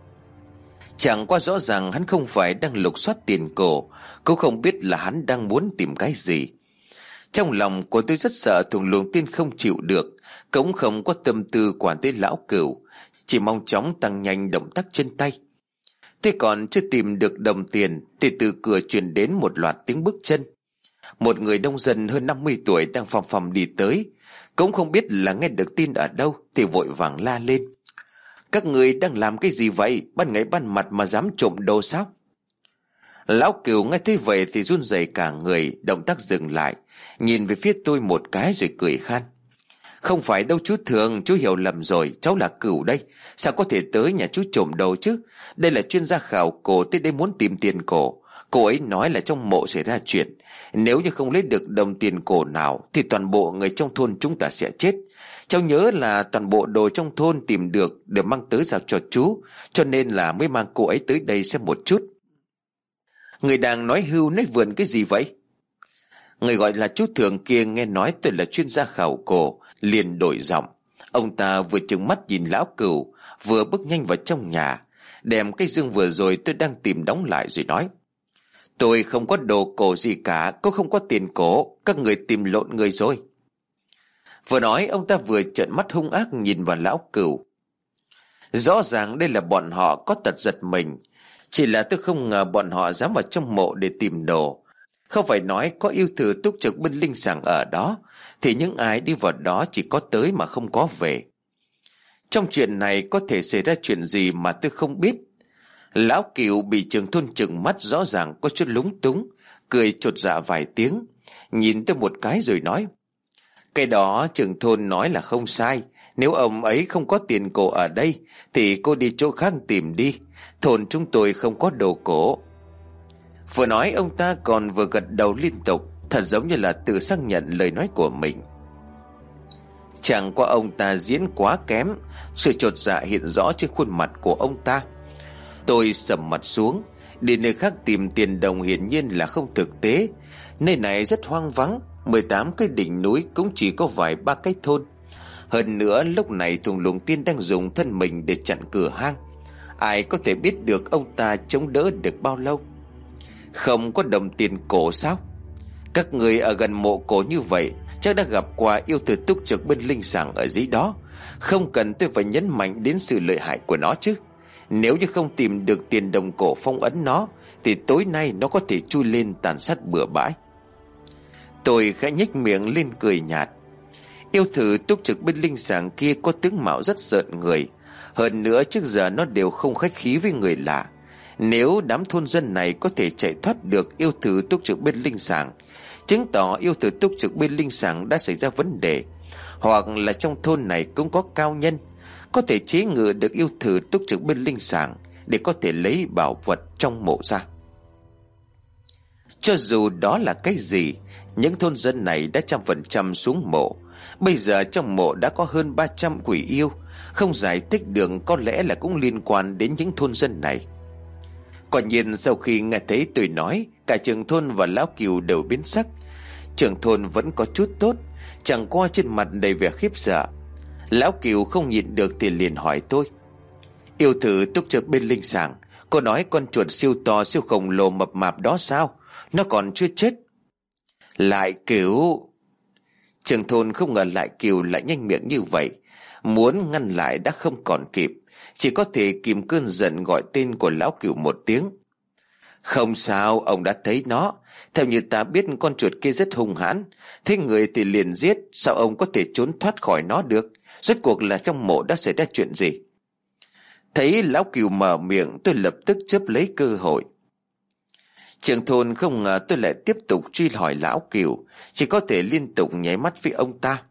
Chẳng qua rõ ràng hắn không phải đang lục soát tiền cổ, cũng không biết là hắn đang muốn tìm cái gì. Trong lòng của tôi rất sợ thùng luồng tiên không chịu được, cũng không có tâm tư quản tới lão Cừu, chỉ mong chóng tăng nhanh động tác chân tay. Tôi còn chưa tìm được đồng tiền thì từ cửa truyền đến một loạt tiếng bước chân. Một người nông dân hơn năm mươi tuổi đang phòng phòng đi tới, cũng không biết là nghe được tin ở đâu thì vội vàng la lên: Các người đang làm cái gì vậy? Ban ngày ban mặt mà dám trộm đồ sao? Lão Cừu nghe thấy vậy thì run rẩy cả người, động tác dừng lại, nhìn về phía tôi một cái rồi cười khan: Không phải đâu chú Thường, chú hiểu lầm rồi, cháu là Cừu đây. Sao có thể tới nhà chú trộm đồ chứ? Đây là chuyên gia khảo cổ tới đây muốn tìm tiền cổ. Cô ấy nói là trong mộ xảy ra chuyện, nếu như không lấy được đồng tiền cổ nào thì toàn bộ người trong thôn chúng ta sẽ chết. Cháu nhớ là toàn bộ đồ trong thôn tìm được đều mang tới giao cho chú, cho nên là mới mang cô ấy tới đây xem một chút. Người đang nói hưu nói vượn cái gì vậy? Người gọi là chú Thường kia nghe nói tôi là chuyên gia khảo cổ, liền đổi giọng. Ông ta vừa trừng mắt nhìn lão Cừu, vừa bước nhanh vào trong nhà, đem cái dương vừa rồi tôi đang tìm đóng lại rồi nói: Tôi không có đồ cổ gì cả, cũng không có tiền cổ, các người tìm lộn người rồi. Vừa nói ông ta vừa trợn mắt hung ác nhìn vào lão Cừu. Rõ ràng đây là bọn họ có tật giật mình, chỉ là tôi không ngờ bọn họ dám vào trong mộ để tìm đồ. Không phải nói có yêu thử túc trực bên linh sàng ở đó, thì những ai đi vào đó chỉ có tới mà không có về. Trong chuyện này có thể xảy ra chuyện gì mà tôi không biết. Lão Cừu bị trưởng thôn trừng mắt rõ ràng có chút lúng túng, cười chột dạ vài tiếng, nhìn tôi một cái rồi nói: Cái đó trưởng thôn nói là không sai. Nếu ông ấy không có tiền cổ ở đây thì cô đi chỗ khác tìm đi, thôn chúng tôi không có đồ cổ. Vừa nói ông ta còn vừa gật đầu liên tục, thật giống như là tự xác nhận lời nói của mình. Chẳng qua ông ta diễn quá kém, sự chột dạ hiện rõ trên khuôn mặt của ông ta. Tôi sầm mặt xuống, đi nơi khác tìm tiền đồng hiển nhiên là không thực tế. Nơi này rất hoang vắng, mười tám cái đỉnh núi cũng chỉ có vài ba cái thôn. Hơn nữa lúc này thùng luồng tiên đang dùng thân mình để chặn cửa hang, ai có thể biết được ông ta chống đỡ được bao lâu. Không có đồng tiền cổ sao? Các người ở gần mộ cổ như vậy chắc đã gặp qua yêu thử túc trực bên linh sàng ở dưới đó. Không cần tôi phải nhấn mạnh đến sự lợi hại của nó chứ. Nếu như không tìm được tiền đồng cổ phong ấn nó thì tối nay nó có thể chui lên tàn sát bừa bãi. Tôi khẽ nhếch miệng lên cười nhạt. Yêu thử túc trực bên linh sàng kia có tướng mạo rất rợn người, hơn nữa trước giờ nó đều không khách khí với người lạ. Nếu đám thôn dân này có thể chạy thoát được yêu thử túc trực bên linh sàng, chứng tỏ yêu thử túc trực bên linh sàng đã xảy ra vấn đề, hoặc là trong thôn này cũng có cao nhân có thể chế ngự được yêu thử túc trực bên linh sàng để có thể lấy bảo vật trong mộ ra. Cho dù đó là cái gì, những thôn dân này đã trăm phần trăm xuống mộ, Bây giờ trong mộ đã có hơn ba trăm quỷ yêu. Không giải thích được, có lẽ là cũng liên quan đến những thôn dân này. Quả nhiên sau khi nghe thấy tôi nói, cả trưởng thôn và lão Cừu đều biến sắc. Trưởng thôn vẫn có chút tốt, chẳng qua trên mặt đầy vẻ khiếp sợ. Lão Cừu không nhịn được thì liền hỏi tôi: Yêu thử túc trực bên linh sàng, cô nói con chuột siêu to siêu khổng lồ mập mạp đó sao? Nó còn chưa chết. Lại Cừu. Trưởng thôn không ngờ Lại Cừu lại nhanh miệng như vậy. Muốn ngăn lại đã không còn kịp, chỉ có thể kìm cơn giận gọi tên của lão Cừu một tiếng. Không sao, ông đã thấy nó. Theo như ta biết con chuột kia rất hung hãn, thấy người thì liền giết. Sao ông có thể trốn thoát khỏi nó được? Rốt cuộc là trong mộ đã xảy ra chuyện gì? Thấy lão Cừu mở miệng, tôi lập tức chớp lấy cơ hội. Trưởng thôn không ngờ tôi lại tiếp tục truy hỏi lão Cừu, chỉ có thể liên tục nháy mắt với ông ta.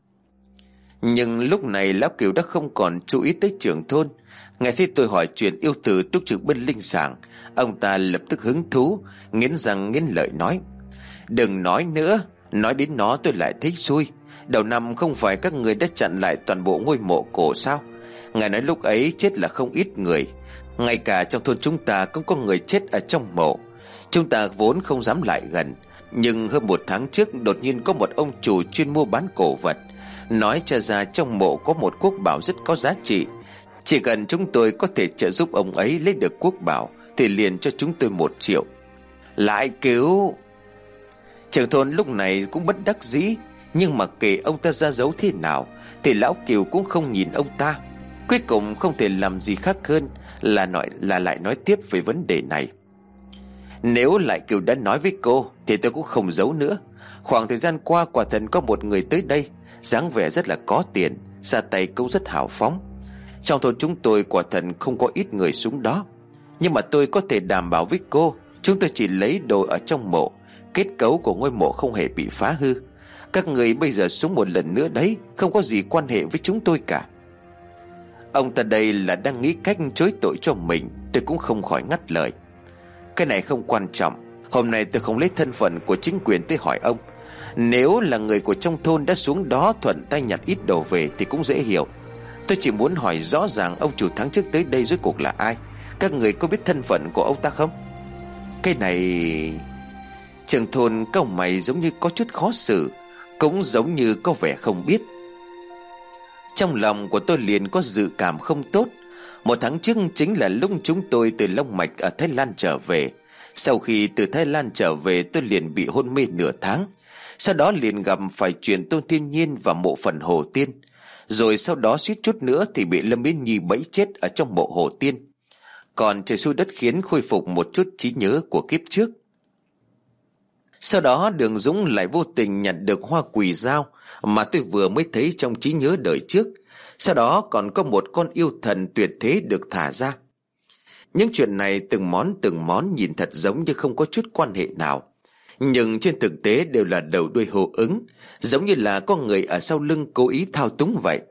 Nhưng lúc này lão Cừu đã không còn chú ý tới trưởng thôn. Nghe thấy tôi hỏi chuyện yêu tử túc trực bên linh sàng, ông ta lập tức hứng thú, nghiến răng nghiến lợi nói: Đừng nói nữa, nói đến nó tôi lại thấy xui. Đầu năm không phải các người đã chặn lại toàn bộ ngôi mộ cổ sao? Ngài nói lúc ấy chết là không ít người, ngay cả trong thôn chúng ta cũng có người chết ở trong mộ. Chúng ta vốn không dám lại gần, nhưng hơn một tháng trước đột nhiên có một ông chủ chuyên mua bán cổ vật, nói cho ra trong mộ có một quốc bảo rất có giá trị. Chỉ cần chúng tôi có thể trợ giúp ông ấy lấy được quốc bảo thì liền cho chúng tôi một triệu. Lại Cừu. Trưởng thôn lúc này cũng bất đắc dĩ, nhưng mà kể ông ta ra dấu thế nào thì lão Cừu cũng không nhìn ông ta. Cuối cùng không thể làm gì khác hơn là nói là lại nói tiếp về vấn đề này. Nếu Lại Cừu đã nói với cô thì tôi cũng không giấu nữa. Khoảng thời gian qua quả thật có một người tới đây, dáng vẻ rất là có tiền, ra tay cũng rất hào phóng. Trong thôn chúng tôi quả thật không có ít người xuống đó, nhưng mà tôi có thể đảm bảo với cô, chúng tôi chỉ lấy đồ ở trong mộ, kết cấu của ngôi mộ không hề bị phá hư. Các người bây giờ xuống một lần nữa đấy, không có gì quan hệ với chúng tôi cả. Ông ta đây là đang nghĩ cách chối tội cho mình. Tôi cũng không khỏi ngắt lời: Cái này không quan trọng. Hôm nay tôi không lấy thân phận của chính quyền tới hỏi ông. Nếu là người của trong thôn đã xuống đó thuận tay nhặt ít đồ về thì cũng dễ hiểu. Tôi chỉ muốn hỏi rõ ràng ông chủ tháng trước tới đây rốt cuộc là ai. Các người có biết thân phận của ông ta không? Cái này... Trưởng thôn cau mày giống như có chút khó xử, cũng giống như có vẻ không biết. Trong lòng của tôi liền có dự cảm không tốt. Một tháng trước chính là lúc chúng tôi từ Long Mạch ở Thái Lan trở về. Sau khi từ Thái Lan trở về, tôi liền bị hôn mê nửa tháng. Sau đó liền gặp phải chuyện Tôn Thiên Nhiên và mộ phần Hồ Tiên. Rồi sau đó suýt chút nữa thì bị Lâm Yến Nhi bẫy chết ở trong mộ Hồ Tiên. Còn trời xui đất khiến khôi phục một chút trí nhớ của kiếp trước. Sau đó Đường Dũng lại vô tình nhận được hoa quỳ dao mà tôi vừa mới thấy trong trí nhớ đời trước. Sau đó còn có một con yêu thần tuyệt thế được thả ra. Những chuyện này từng món từng món nhìn thật giống như không có chút quan hệ nào, nhưng trên thực tế đều là đầu đuôi hô ứng, giống như là có người ở sau lưng cố ý thao túng vậy.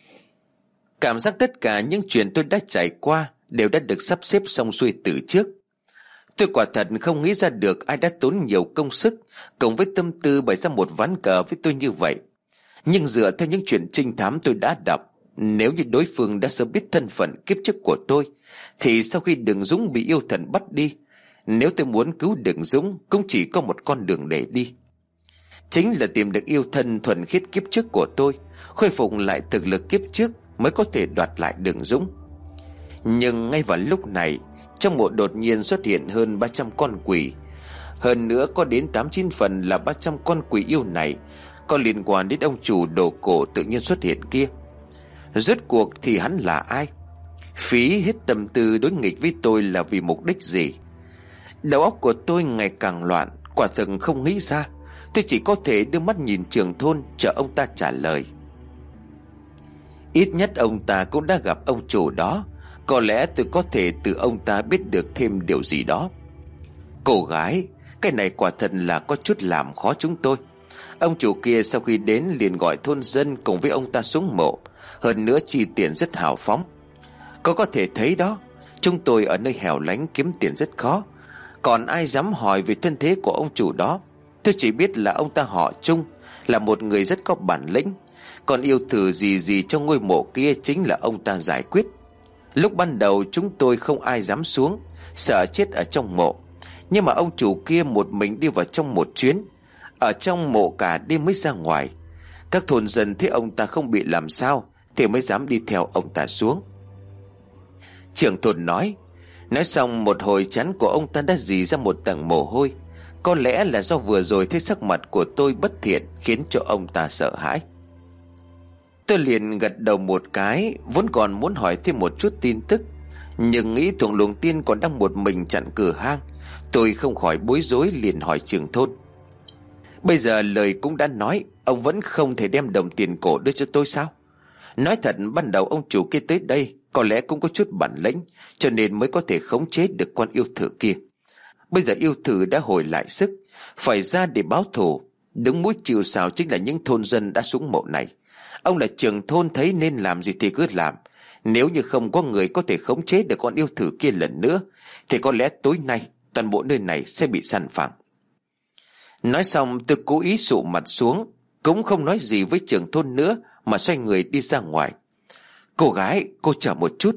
Cảm giác tất cả những chuyện tôi đã trải qua đều đã được sắp xếp xong xuôi từ trước. Tôi quả thật không nghĩ ra được ai đã tốn nhiều công sức cộng với tâm tư bày ra một ván cờ với tôi như vậy. Nhưng dựa theo những chuyện trinh thám tôi đã đọc, nếu như đối phương đã sớm biết thân phận kiếp trước của tôi, thì sau khi Đường Dũng bị yêu thần bắt đi, nếu tôi muốn cứu Đường Dũng cũng chỉ có một con đường để đi, chính là tìm được yêu thân thuần khiết kiếp trước của tôi, khôi phục lại thực lực kiếp trước mới có thể đoạt lại Đường Dũng. Nhưng ngay vào lúc này, trong mộ đột nhiên xuất hiện hơn ba trăm con quỷ. Hơn nữa có đến tám chín phần là ba trăm con quỷ yêu này có liên quan đến ông chủ đồ cổ tự nhiên xuất hiện kia. Rốt cuộc thì hắn là ai? Phí hết tâm tư đối nghịch với tôi là vì mục đích gì? Đầu óc của tôi ngày càng loạn, quả thực không nghĩ ra. Tôi chỉ có thể đưa mắt nhìn trưởng thôn chờ ông ta trả lời. Ít nhất ông ta cũng đã gặp ông chủ đó, có lẽ tôi có thể từ ông ta biết được thêm điều gì đó. Cô gái, cái này quả thật là có chút làm khó chúng tôi. Ông chủ kia sau khi đến liền gọi thôn dân cùng với ông ta xuống mộ, hơn nữa chi tiền rất hào phóng. Cô có thể thấy đó, chúng tôi ở nơi hẻo lánh kiếm tiền rất khó. Còn ai dám hỏi về thân thế của ông chủ đó? Tôi chỉ biết là ông ta họ Trung, là một người rất có bản lĩnh. Còn yêu thử gì gì trong ngôi mộ kia chính là ông ta giải quyết. Lúc ban đầu chúng tôi không ai dám xuống, sợ chết ở trong mộ. Nhưng mà ông chủ kia một mình đi vào trong một chuyến, ở trong mộ cả đêm mới ra ngoài. Các thôn dân thấy ông ta không bị làm sao thì mới dám đi theo ông ta xuống. Trưởng thôn nói. Nói xong một hồi trán của ông ta đã rỉ ra một tầng mồ hôi. Có lẽ là do vừa rồi thấy sắc mặt của tôi bất thiện khiến cho ông ta sợ hãi. Tôi liền gật đầu một cái, vốn còn muốn hỏi thêm một chút tin tức, nhưng nghĩ Thuồng Luồng Tiên còn đang một mình chặn cửa hang, tôi không khỏi bối rối liền hỏi trưởng thôn. Bây giờ lời cũng đã nói, ông vẫn không thể đem đồng tiền cổ đưa cho tôi sao? Nói thật ban đầu ông chủ kia tới đây có lẽ cũng có chút bản lĩnh, cho nên mới có thể khống chế được con yêu thử kia. Bây giờ yêu thử đã hồi lại sức, phải ra để báo thù. Đứng mũi chịu sào chính là những thôn dân đã xuống mộ này. Ông là trưởng thôn thấy nên làm gì thì cứ làm. Nếu như không có người có thể khống chế được con yêu thử kia lần nữa, thì có lẽ tối nay toàn bộ nơi này sẽ bị săn phẳng. Nói xong tôi cố ý sụ mặt xuống, cũng không nói gì với trưởng thôn nữa, mà xoay người đi ra ngoài. Cô gái, cô chờ một chút.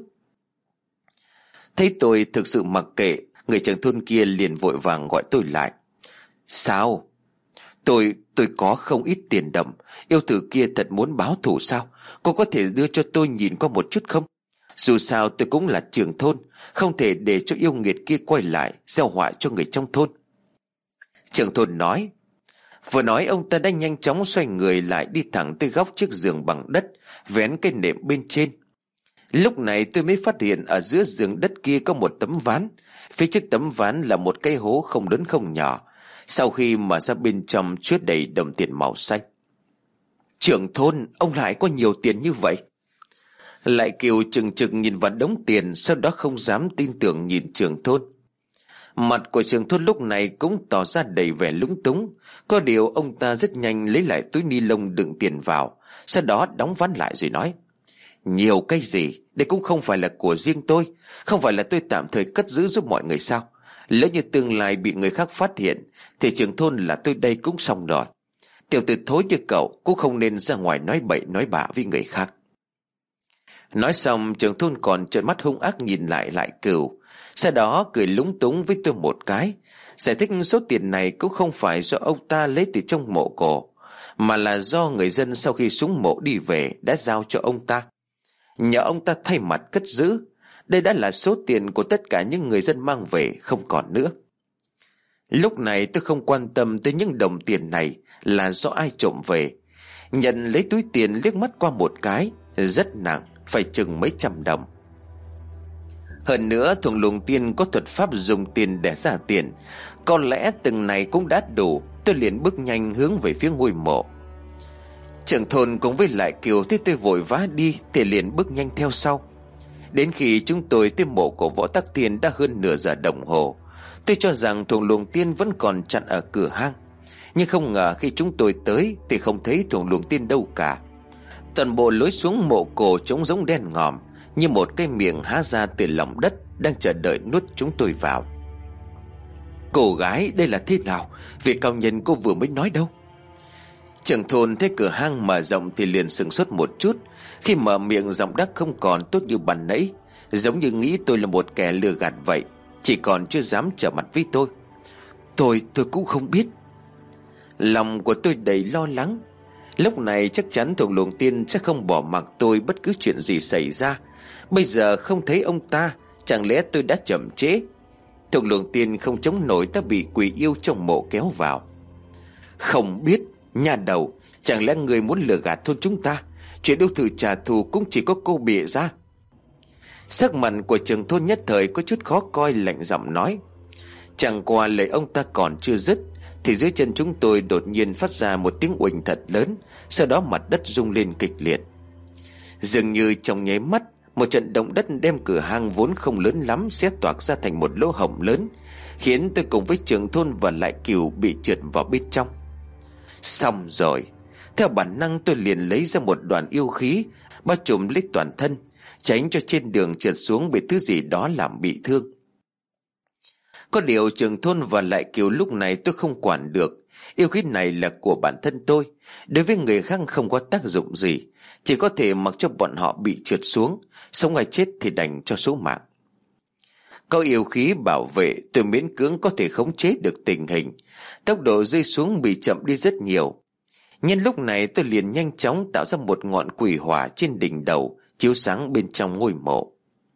Thấy tôi thực sự mặc kệ, người trưởng thôn kia liền vội vàng gọi tôi lại. Sao? Tôi, tôi có không ít tiền đồng. Yêu thử kia thật muốn báo thù sao? Cô có thể đưa cho tôi nhìn qua một chút không? Dù sao tôi cũng là trưởng thôn, không thể để cho yêu nghiệt kia quay lại gieo họa cho người trong thôn. Trưởng thôn nói. Vừa nói ông ta đã nhanh chóng xoay người lại, đi thẳng tới góc chiếc giường bằng đất, vén cái nệm bên trên. Lúc này tôi mới phát hiện ở giữa giường đất kia có một tấm ván. Phía trước tấm ván là một cái hố không lớn không nhỏ. Sau khi mở ra bên trong chứa đầy đồng tiền màu xanh. Trưởng thôn, ông lại có nhiều tiền như vậy? Lại Kiều chừng chừng nhìn vào đống tiền, sau đó không dám tin tưởng nhìn trưởng thôn. Mặt của trưởng thôn lúc này cũng tỏ ra đầy vẻ lúng túng. Có điều ông ta rất nhanh lấy lại túi ni lông đựng tiền vào, sau đó đóng ván lại rồi nói. Nhiều cái gì? Đây cũng không phải là của riêng tôi. Không phải là tôi tạm thời cất giữ giúp mọi người sao? Lỡ như tương lai bị người khác phát hiện thì trưởng thôn là tôi đây cũng xong rồi. Tiểu tử thối như cậu cũng không nên ra ngoài nói bậy nói bạ với người khác. Nói xong trưởng thôn còn trợn mắt hung ác nhìn lại Lại Cửu, sau đó cười lúng túng với tôi một cái, giải thích số tiền này cũng không phải do ông ta lấy từ trong mộ cổ, mà là do người dân sau khi súng mộ đi về đã giao cho ông ta, nhờ ông ta thay mặt cất giữ. Đây đã là số tiền của tất cả những người dân mang về, không còn nữa. Lúc này tôi không quan tâm tới những đồng tiền này là do ai trộm về. Nhận lấy túi tiền liếc mắt qua một cái, rất nặng, phải chừng mấy trăm đồng. Hơn nữa Thuồng Luồng Tiên có thuật pháp dùng tiền để ra tiền, có lẽ từng này cũng đã đủ. Tôi liền bước nhanh hướng về phía ngôi mộ. Trưởng thôn cùng với Lại Kiều thấy tôi vội vã đi thì liền bước nhanh theo sau. Đến khi chúng tôi tới mộ của Võ Tắc Thiên đã hơn nửa giờ đồng hồ. Tôi cho rằng Thuồng Luồng Tiên vẫn còn chặn ở cửa hang, nhưng không ngờ khi chúng tôi tới thì không thấy Thuồng Luồng Tiên đâu cả. Toàn bộ lối xuống mộ cổ trống rỗng đen ngòm, như một cái miệng há ra từ lòng đất đang chờ đợi nuốt chúng tôi vào. Cô gái, đây là thế nào? Vị cao nhân cô vừa mới nói đâu? Trưởng thôn thấy cửa hang mở rộng thì liền sửng sốt một chút. Khi mở miệng giọng đắc không còn tốt như ban nãy, giống như nghĩ tôi là một kẻ lừa gạt vậy, chỉ còn chưa dám trở mặt với tôi. Tôi, tôi cũng không biết. Lòng của tôi đầy lo lắng. Lúc này chắc chắn Thuồng Luồng Tiên sẽ không bỏ mặc tôi bất cứ chuyện gì xảy ra. Bây giờ không thấy ông ta, chẳng lẽ tôi đã chậm trễ? Thuồng Luồng Tiên không chống nổi đã bị quỷ yêu trong mộ kéo vào. Không biết, nhà đầu, chẳng lẽ người muốn lừa gạt thôn chúng ta? Chuyện yêu thử trả thù cũng chỉ có cô bịa ra. Sắc mặt của trưởng thôn nhất thời có chút khó coi, lạnh giọng nói. Chẳng qua lời ông ta còn chưa dứt thì dưới chân chúng tôi đột nhiên phát ra một tiếng uỳnh thật lớn, sau đó mặt đất rung lên kịch liệt. Dường như trong nháy mắt, một trận động đất đem cửa hang vốn không lớn lắm xé toạc ra thành một lỗ hổng lớn, khiến tôi cùng với trưởng thôn và Lại Kiều bị trượt vào bên trong. Xong rồi. Theo bản năng tôi liền lấy ra một đoàn yêu khí bao trùm lấy toàn thân, tránh cho trên đường trượt xuống bị thứ gì đó làm bị thương. Có điều trưởng thôn và lại Kiều lúc này tôi không quản được. Yêu khí này là của bản thân tôi, đối với người khác không có tác dụng gì, chỉ có thể mặc cho bọn họ bị trượt xuống, sống hay chết thì đành cho số mạng. Có yêu khí bảo vệ, tôi miễn cưỡng có thể khống chế được tình hình, tốc độ rơi xuống bị chậm đi rất nhiều. Nhân lúc này tôi liền nhanh chóng tạo ra một ngọn quỷ hỏa trên đỉnh đầu, chiếu sáng bên trong ngôi mộ.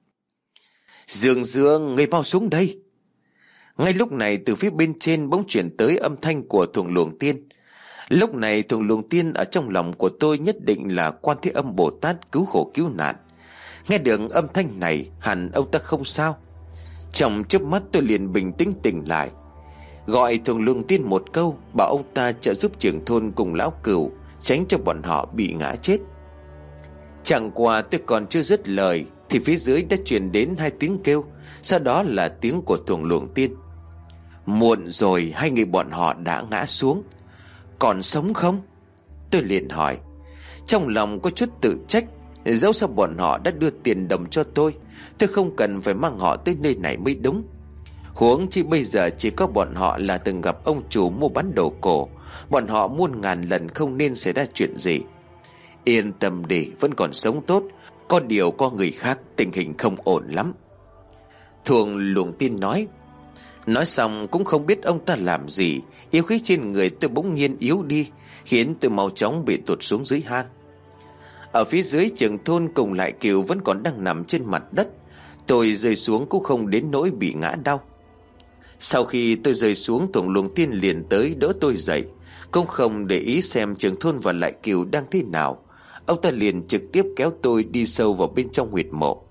Dương Dương, ngươi mau xuống đây. Ngay lúc này từ phía bên trên bỗng chuyển tới âm thanh của Thuồng Luồng Tiên. Lúc này Thuồng Luồng Tiên ở trong lòng của tôi nhất định là Quan Thế Âm Bồ Tát cứu khổ cứu nạn. Nghe được âm thanh này hẳn ông ta không sao. Trong chớp mắt tôi liền bình tĩnh tỉnh lại, gọi Thuồng Luồng Tiên một câu, bảo ông ta trợ giúp trưởng thôn cùng lão Cửu tránh cho bọn họ bị ngã chết. Chẳng qua tôi còn chưa dứt lời thì phía dưới đã truyền đến hai tiếng kêu, sau đó là tiếng của Thuồng Luồng Tiên. Muộn rồi, hai người bọn họ đã ngã xuống. Còn sống không? Tôi liền hỏi. Trong lòng có chút tự trách, dẫu sao bọn họ đã đưa tiền đồng cho tôi, tôi không cần phải mang họ tới nơi này mới đúng. Huống chi bây giờ chỉ có bọn họ là từng gặp ông chủ mua bán đồ cổ, bọn họ muôn ngàn lần không nên xảy ra chuyện gì. Yên tâm đi, vẫn còn sống tốt. Có điều có người khác tình hình không ổn lắm. Thuồng Luồng Tiên nói. Nói xong cũng không biết ông ta làm gì, yêu khí trên người tôi bỗng nhiên yếu đi, khiến tôi mau chóng bị tụt xuống dưới hang. Ở phía dưới trưởng thôn cùng lại Kiều vẫn còn đang nằm trên mặt đất. Tôi rơi xuống cũng không đến nỗi bị ngã đau. Sau khi tôi rơi xuống, Thuồng Luồng Tiên liền tới đỡ tôi dậy, cũng không để ý xem trưởng thôn và lại Kiều đang thế nào. Ông ta liền trực tiếp kéo tôi đi sâu vào bên trong huyệt mộ.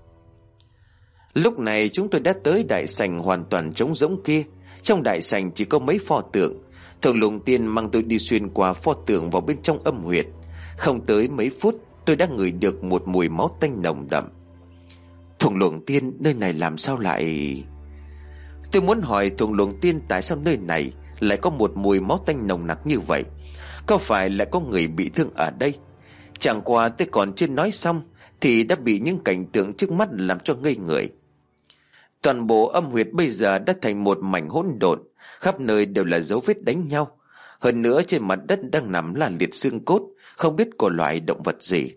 Lúc này chúng tôi đã tới đại sảnh hoàn toàn trống rỗng kia. Trong đại sảnh chỉ có mấy pho tượng. Thuồng Luồng Tiên mang tôi đi xuyên qua pho tượng vào bên trong âm huyệt. Không tới mấy phút tôi đã ngửi được một mùi máu tanh nồng đậm. Thuồng Luồng Tiên, nơi này làm sao lại... Tôi muốn hỏi Thuồng Luồng Tiên tại sao nơi này lại có một mùi máu tanh nồng nặc như vậy. Có phải lại có người bị thương ở đây? Chẳng qua tôi còn chưa nói xong thì đã bị những cảnh tượng trước mắt làm cho ngây người. Toàn bộ âm huyệt bây giờ đã thành một mảnh hỗn độn, khắp nơi đều là dấu vết đánh nhau. Hơn nữa trên mặt đất đang nằm là liệt xương cốt, không biết của loại động vật gì.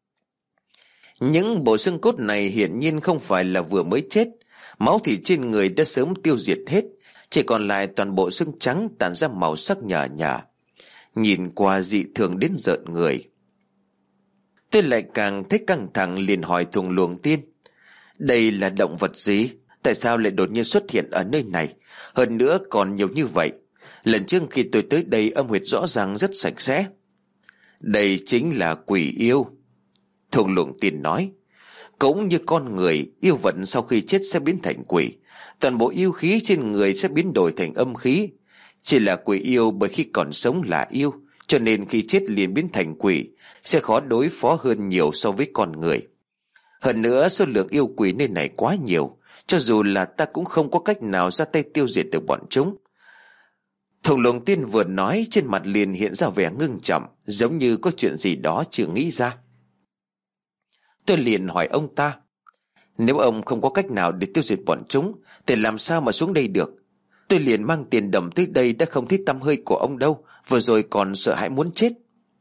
Những bộ xương cốt này hiển nhiên không phải là vừa mới chết, máu thịt trên người đã sớm tiêu diệt hết, chỉ còn lại toàn bộ xương trắng tản ra màu sắc nhợt nhạt, nhìn qua dị thường đến rợn người. Tôi lại càng thấy căng thẳng, liền hỏi Thuồng Luồng Tiên. Đây là động vật gì? Tại sao lại đột nhiên xuất hiện ở nơi này? Hơn nữa còn nhiều như vậy. Lần trước khi tôi tới đây âm huyệt rõ ràng rất sạch sẽ. Đây chính là quỷ yêu, Thuồng Luồng Tiên nói. Cũng như con người, yêu vật sau khi chết sẽ biến thành quỷ. Toàn bộ yêu khí trên người sẽ biến đổi thành âm khí. Chỉ là quỷ yêu bởi khi còn sống là yêu, cho nên khi chết liền biến thành quỷ, sẽ khó đối phó hơn nhiều so với con người. Hơn nữa số lượng yêu quỷ nơi này quá nhiều, cho dù là ta cũng không có cách nào ra tay tiêu diệt được bọn chúng. Thuồng Luồng Tiên vừa nói, trên mặt liền hiện ra vẻ ngưng trọng, giống như có chuyện gì đó chưa nghĩ ra. Tôi liền hỏi ông ta, nếu ông không có cách nào để tiêu diệt bọn chúng thì làm sao mà xuống đây được? Tôi liền mang tiền đồng tới đây đã không thấy tăm hơi của ông đâu, vừa rồi còn sợ hãi muốn chết.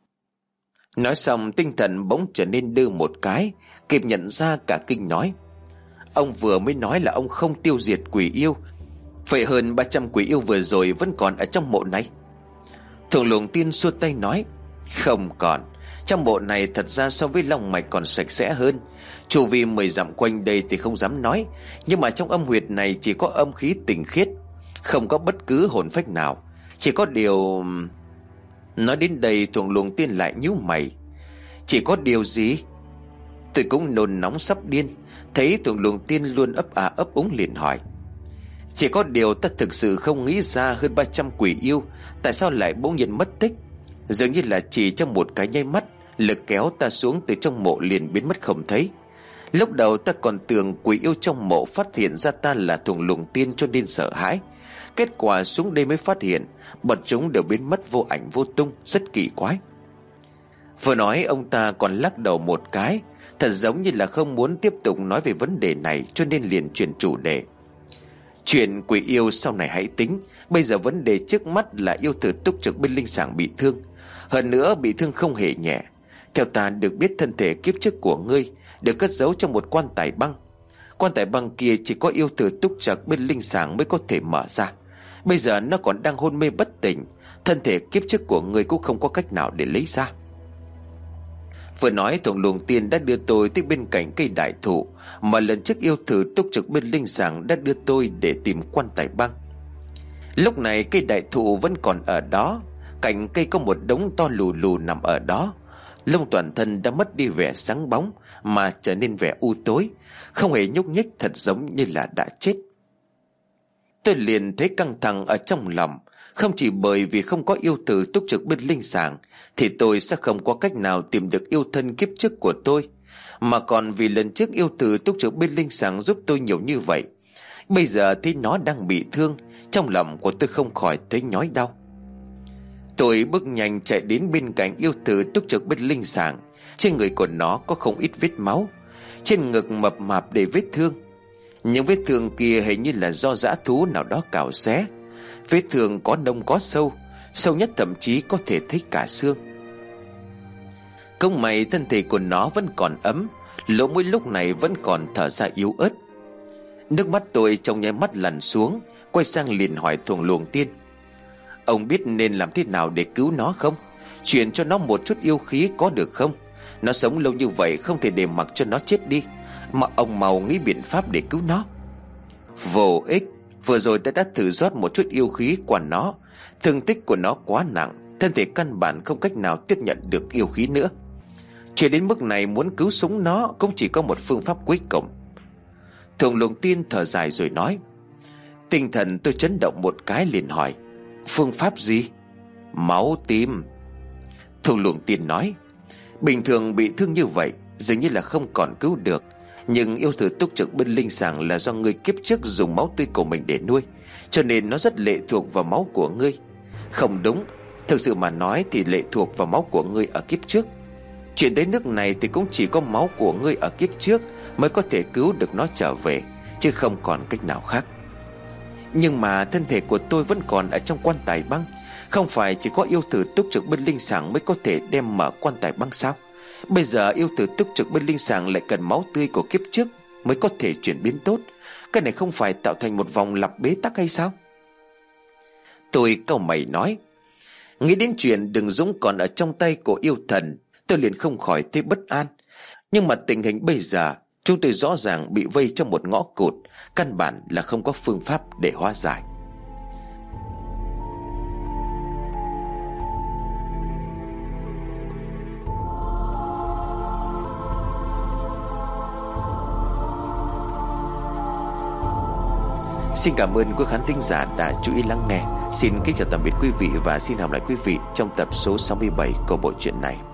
Nói xong tinh thần bỗng trở nên đơ một cái, kịp nhận ra cả kinh nói, ông vừa mới nói là ông không tiêu diệt quỷ yêu, vậy hơn ba trăm quỷ yêu vừa rồi vẫn còn ở trong mộ này. Thuồng Luồng Tiên xua tay nói, không còn. Trong mộ này thật ra so với long mạch còn sạch sẽ hơn. Chu vi mười dặm quanh đây thì không dám nói, nhưng mà trong âm huyệt này chỉ có âm khí tinh khiết, không có bất cứ hồn phách nào. Chỉ có điều... Nói đến đây Thuồng Luồng Tiên lại nhíu mày. Chỉ có điều gì? Tôi cũng nôn nóng sắp điên. Thấy Thuồng Luồng Tiên luôn ấp à ấp úng liền hỏi, chỉ có điều ta thực sự không nghĩ ra hơn ba trăm quỷ yêu tại sao lại bỗng nhiên mất tích. Dường như là chỉ trong một cái nháy mắt, lực kéo ta xuống từ trong mộ liền biến mất không thấy. Lúc đầu ta còn tưởng quỷ yêu trong mộ phát hiện ra ta là Thuồng Luồng Tiên cho nên sợ hãi. Kết quả xuống đây mới phát hiện bọn chúng đều biến mất vô ảnh vô tung, rất kỳ quái. Vừa nói ông ta còn lắc đầu một cái, thật giống như là không muốn tiếp tục nói về vấn đề này, cho nên liền chuyển chủ đề. Chuyện quỷ yêu sau này hãy tính. Bây giờ vấn đề trước mắt là yêu thử túc trực bên linh sàng bị thương. Hơn nữa bị thương không hề nhẹ. Theo ta được biết thân thể kiếp trước của ngươi được cất giấu trong một quan tài băng. Quan tài băng kia chỉ có yêu thử túc trực bên linh sàng mới có thể mở ra. Bây giờ nó còn đang hôn mê bất tỉnh. Thân thể kiếp trước của ngươi cũng không có cách nào để lấy ra. Vừa nói Thuồng Luồng Tiên đã đưa tôi tới bên cạnh cây đại thụ mà lần trước yêu thử túc trực bên linh sàng đã đưa tôi để tìm quan tài băng. Lúc này cây đại thụ vẫn còn ở đó. Cạnh cây có một đống to lù lù nằm ở đó. Lông toàn thân đã mất đi vẻ sáng bóng mà trở nên vẻ u tối, không hề nhúc nhích, thật giống như là đã chết. Tôi liền thấy căng thẳng ở trong lòng. Không chỉ bởi vì không có yêu thử túc trực bên linh sàng thì tôi sẽ không có cách nào tìm được yêu thân kiếp trước của tôi, mà còn vì lần trước yêu thử túc trực bên linh sàng giúp tôi nhiều như vậy. Bây giờ thấy nó đang bị thương, trong lòng của tôi không khỏi thấy nhói đau. Tôi bước nhanh chạy đến bên cạnh yêu thử túc trực bên linh sàng. Trên người của nó có không ít vết máu, trên ngực mập mạp đầy vết thương. Những vết thương kia hình như là do dã thú nào đó cào xé. Vết thương có nông có sâu, sâu nhất thậm chí có thể thấy cả xương. Không may thân thể của nó vẫn còn ấm, lỗ mũi lúc này vẫn còn thở ra yếu ớt. Nước mắt tôi trong nháy mắt lăn xuống. Quay sang liền hỏi Thuồng Luồng Tiên: ông biết nên làm thế nào để cứu nó không? Chuyển cho nó một chút yêu khí có được không? Nó sống lâu như vậy không thể để mặc cho nó chết đi, mà ông mau nghĩ biện pháp để cứu nó. Vô ích. Vừa rồi ta đã thử rót một chút yêu khí qua nó. Thương tích của nó quá nặng, thân thể căn bản không cách nào tiếp nhận được yêu khí nữa. Chỉ đến mức này muốn cứu sống nó cũng chỉ có một phương pháp cuối cùng. Thuồng Luồng Tiên thở dài rồi nói. Tinh thần tôi chấn động một cái liền hỏi: phương pháp gì? Máu tim. Thuồng Luồng Tiên nói: bình thường bị thương như vậy dường như là không còn cứu được, nhưng yêu thử túc trực bên linh sàng là do ngươi kiếp trước dùng máu tươi của mình để nuôi, cho nên nó rất lệ thuộc vào máu của ngươi. Không đúng, thực sự mà nói thì lệ thuộc vào máu của ngươi ở kiếp trước. Chuyện tới nước này thì cũng chỉ có máu của ngươi ở kiếp trước mới có thể cứu được nó trở về, chứ không còn cách nào khác. Nhưng mà thân thể của tôi vẫn còn ở trong quan tài băng. Không phải chỉ có yêu thử túc trực bên linh sàng mới có thể đem mở quan tài băng sao? Bây giờ yêu thử túc trực bên linh sàng lại cần máu tươi của kiếp trước mới có thể chuyển biến tốt. Cái này không phải tạo thành một vòng lặp bế tắc hay sao? Tôi cau mày nói. Nghĩ đến chuyện Đừng Dũng còn ở trong tay của yêu thần, tôi liền không khỏi thấy bất an. Nhưng mà tình hình bây giờ, chúng tôi rõ ràng bị vây trong một ngõ cụt, căn bản là không có phương pháp để hóa giải. Xin cảm ơn quý khán thính giả đã chú ý lắng nghe. Xin kính chào tạm biệt quý vị và xin hẹn gặp lại quý vị trong tập số sáu mươi bảy của bộ truyện này.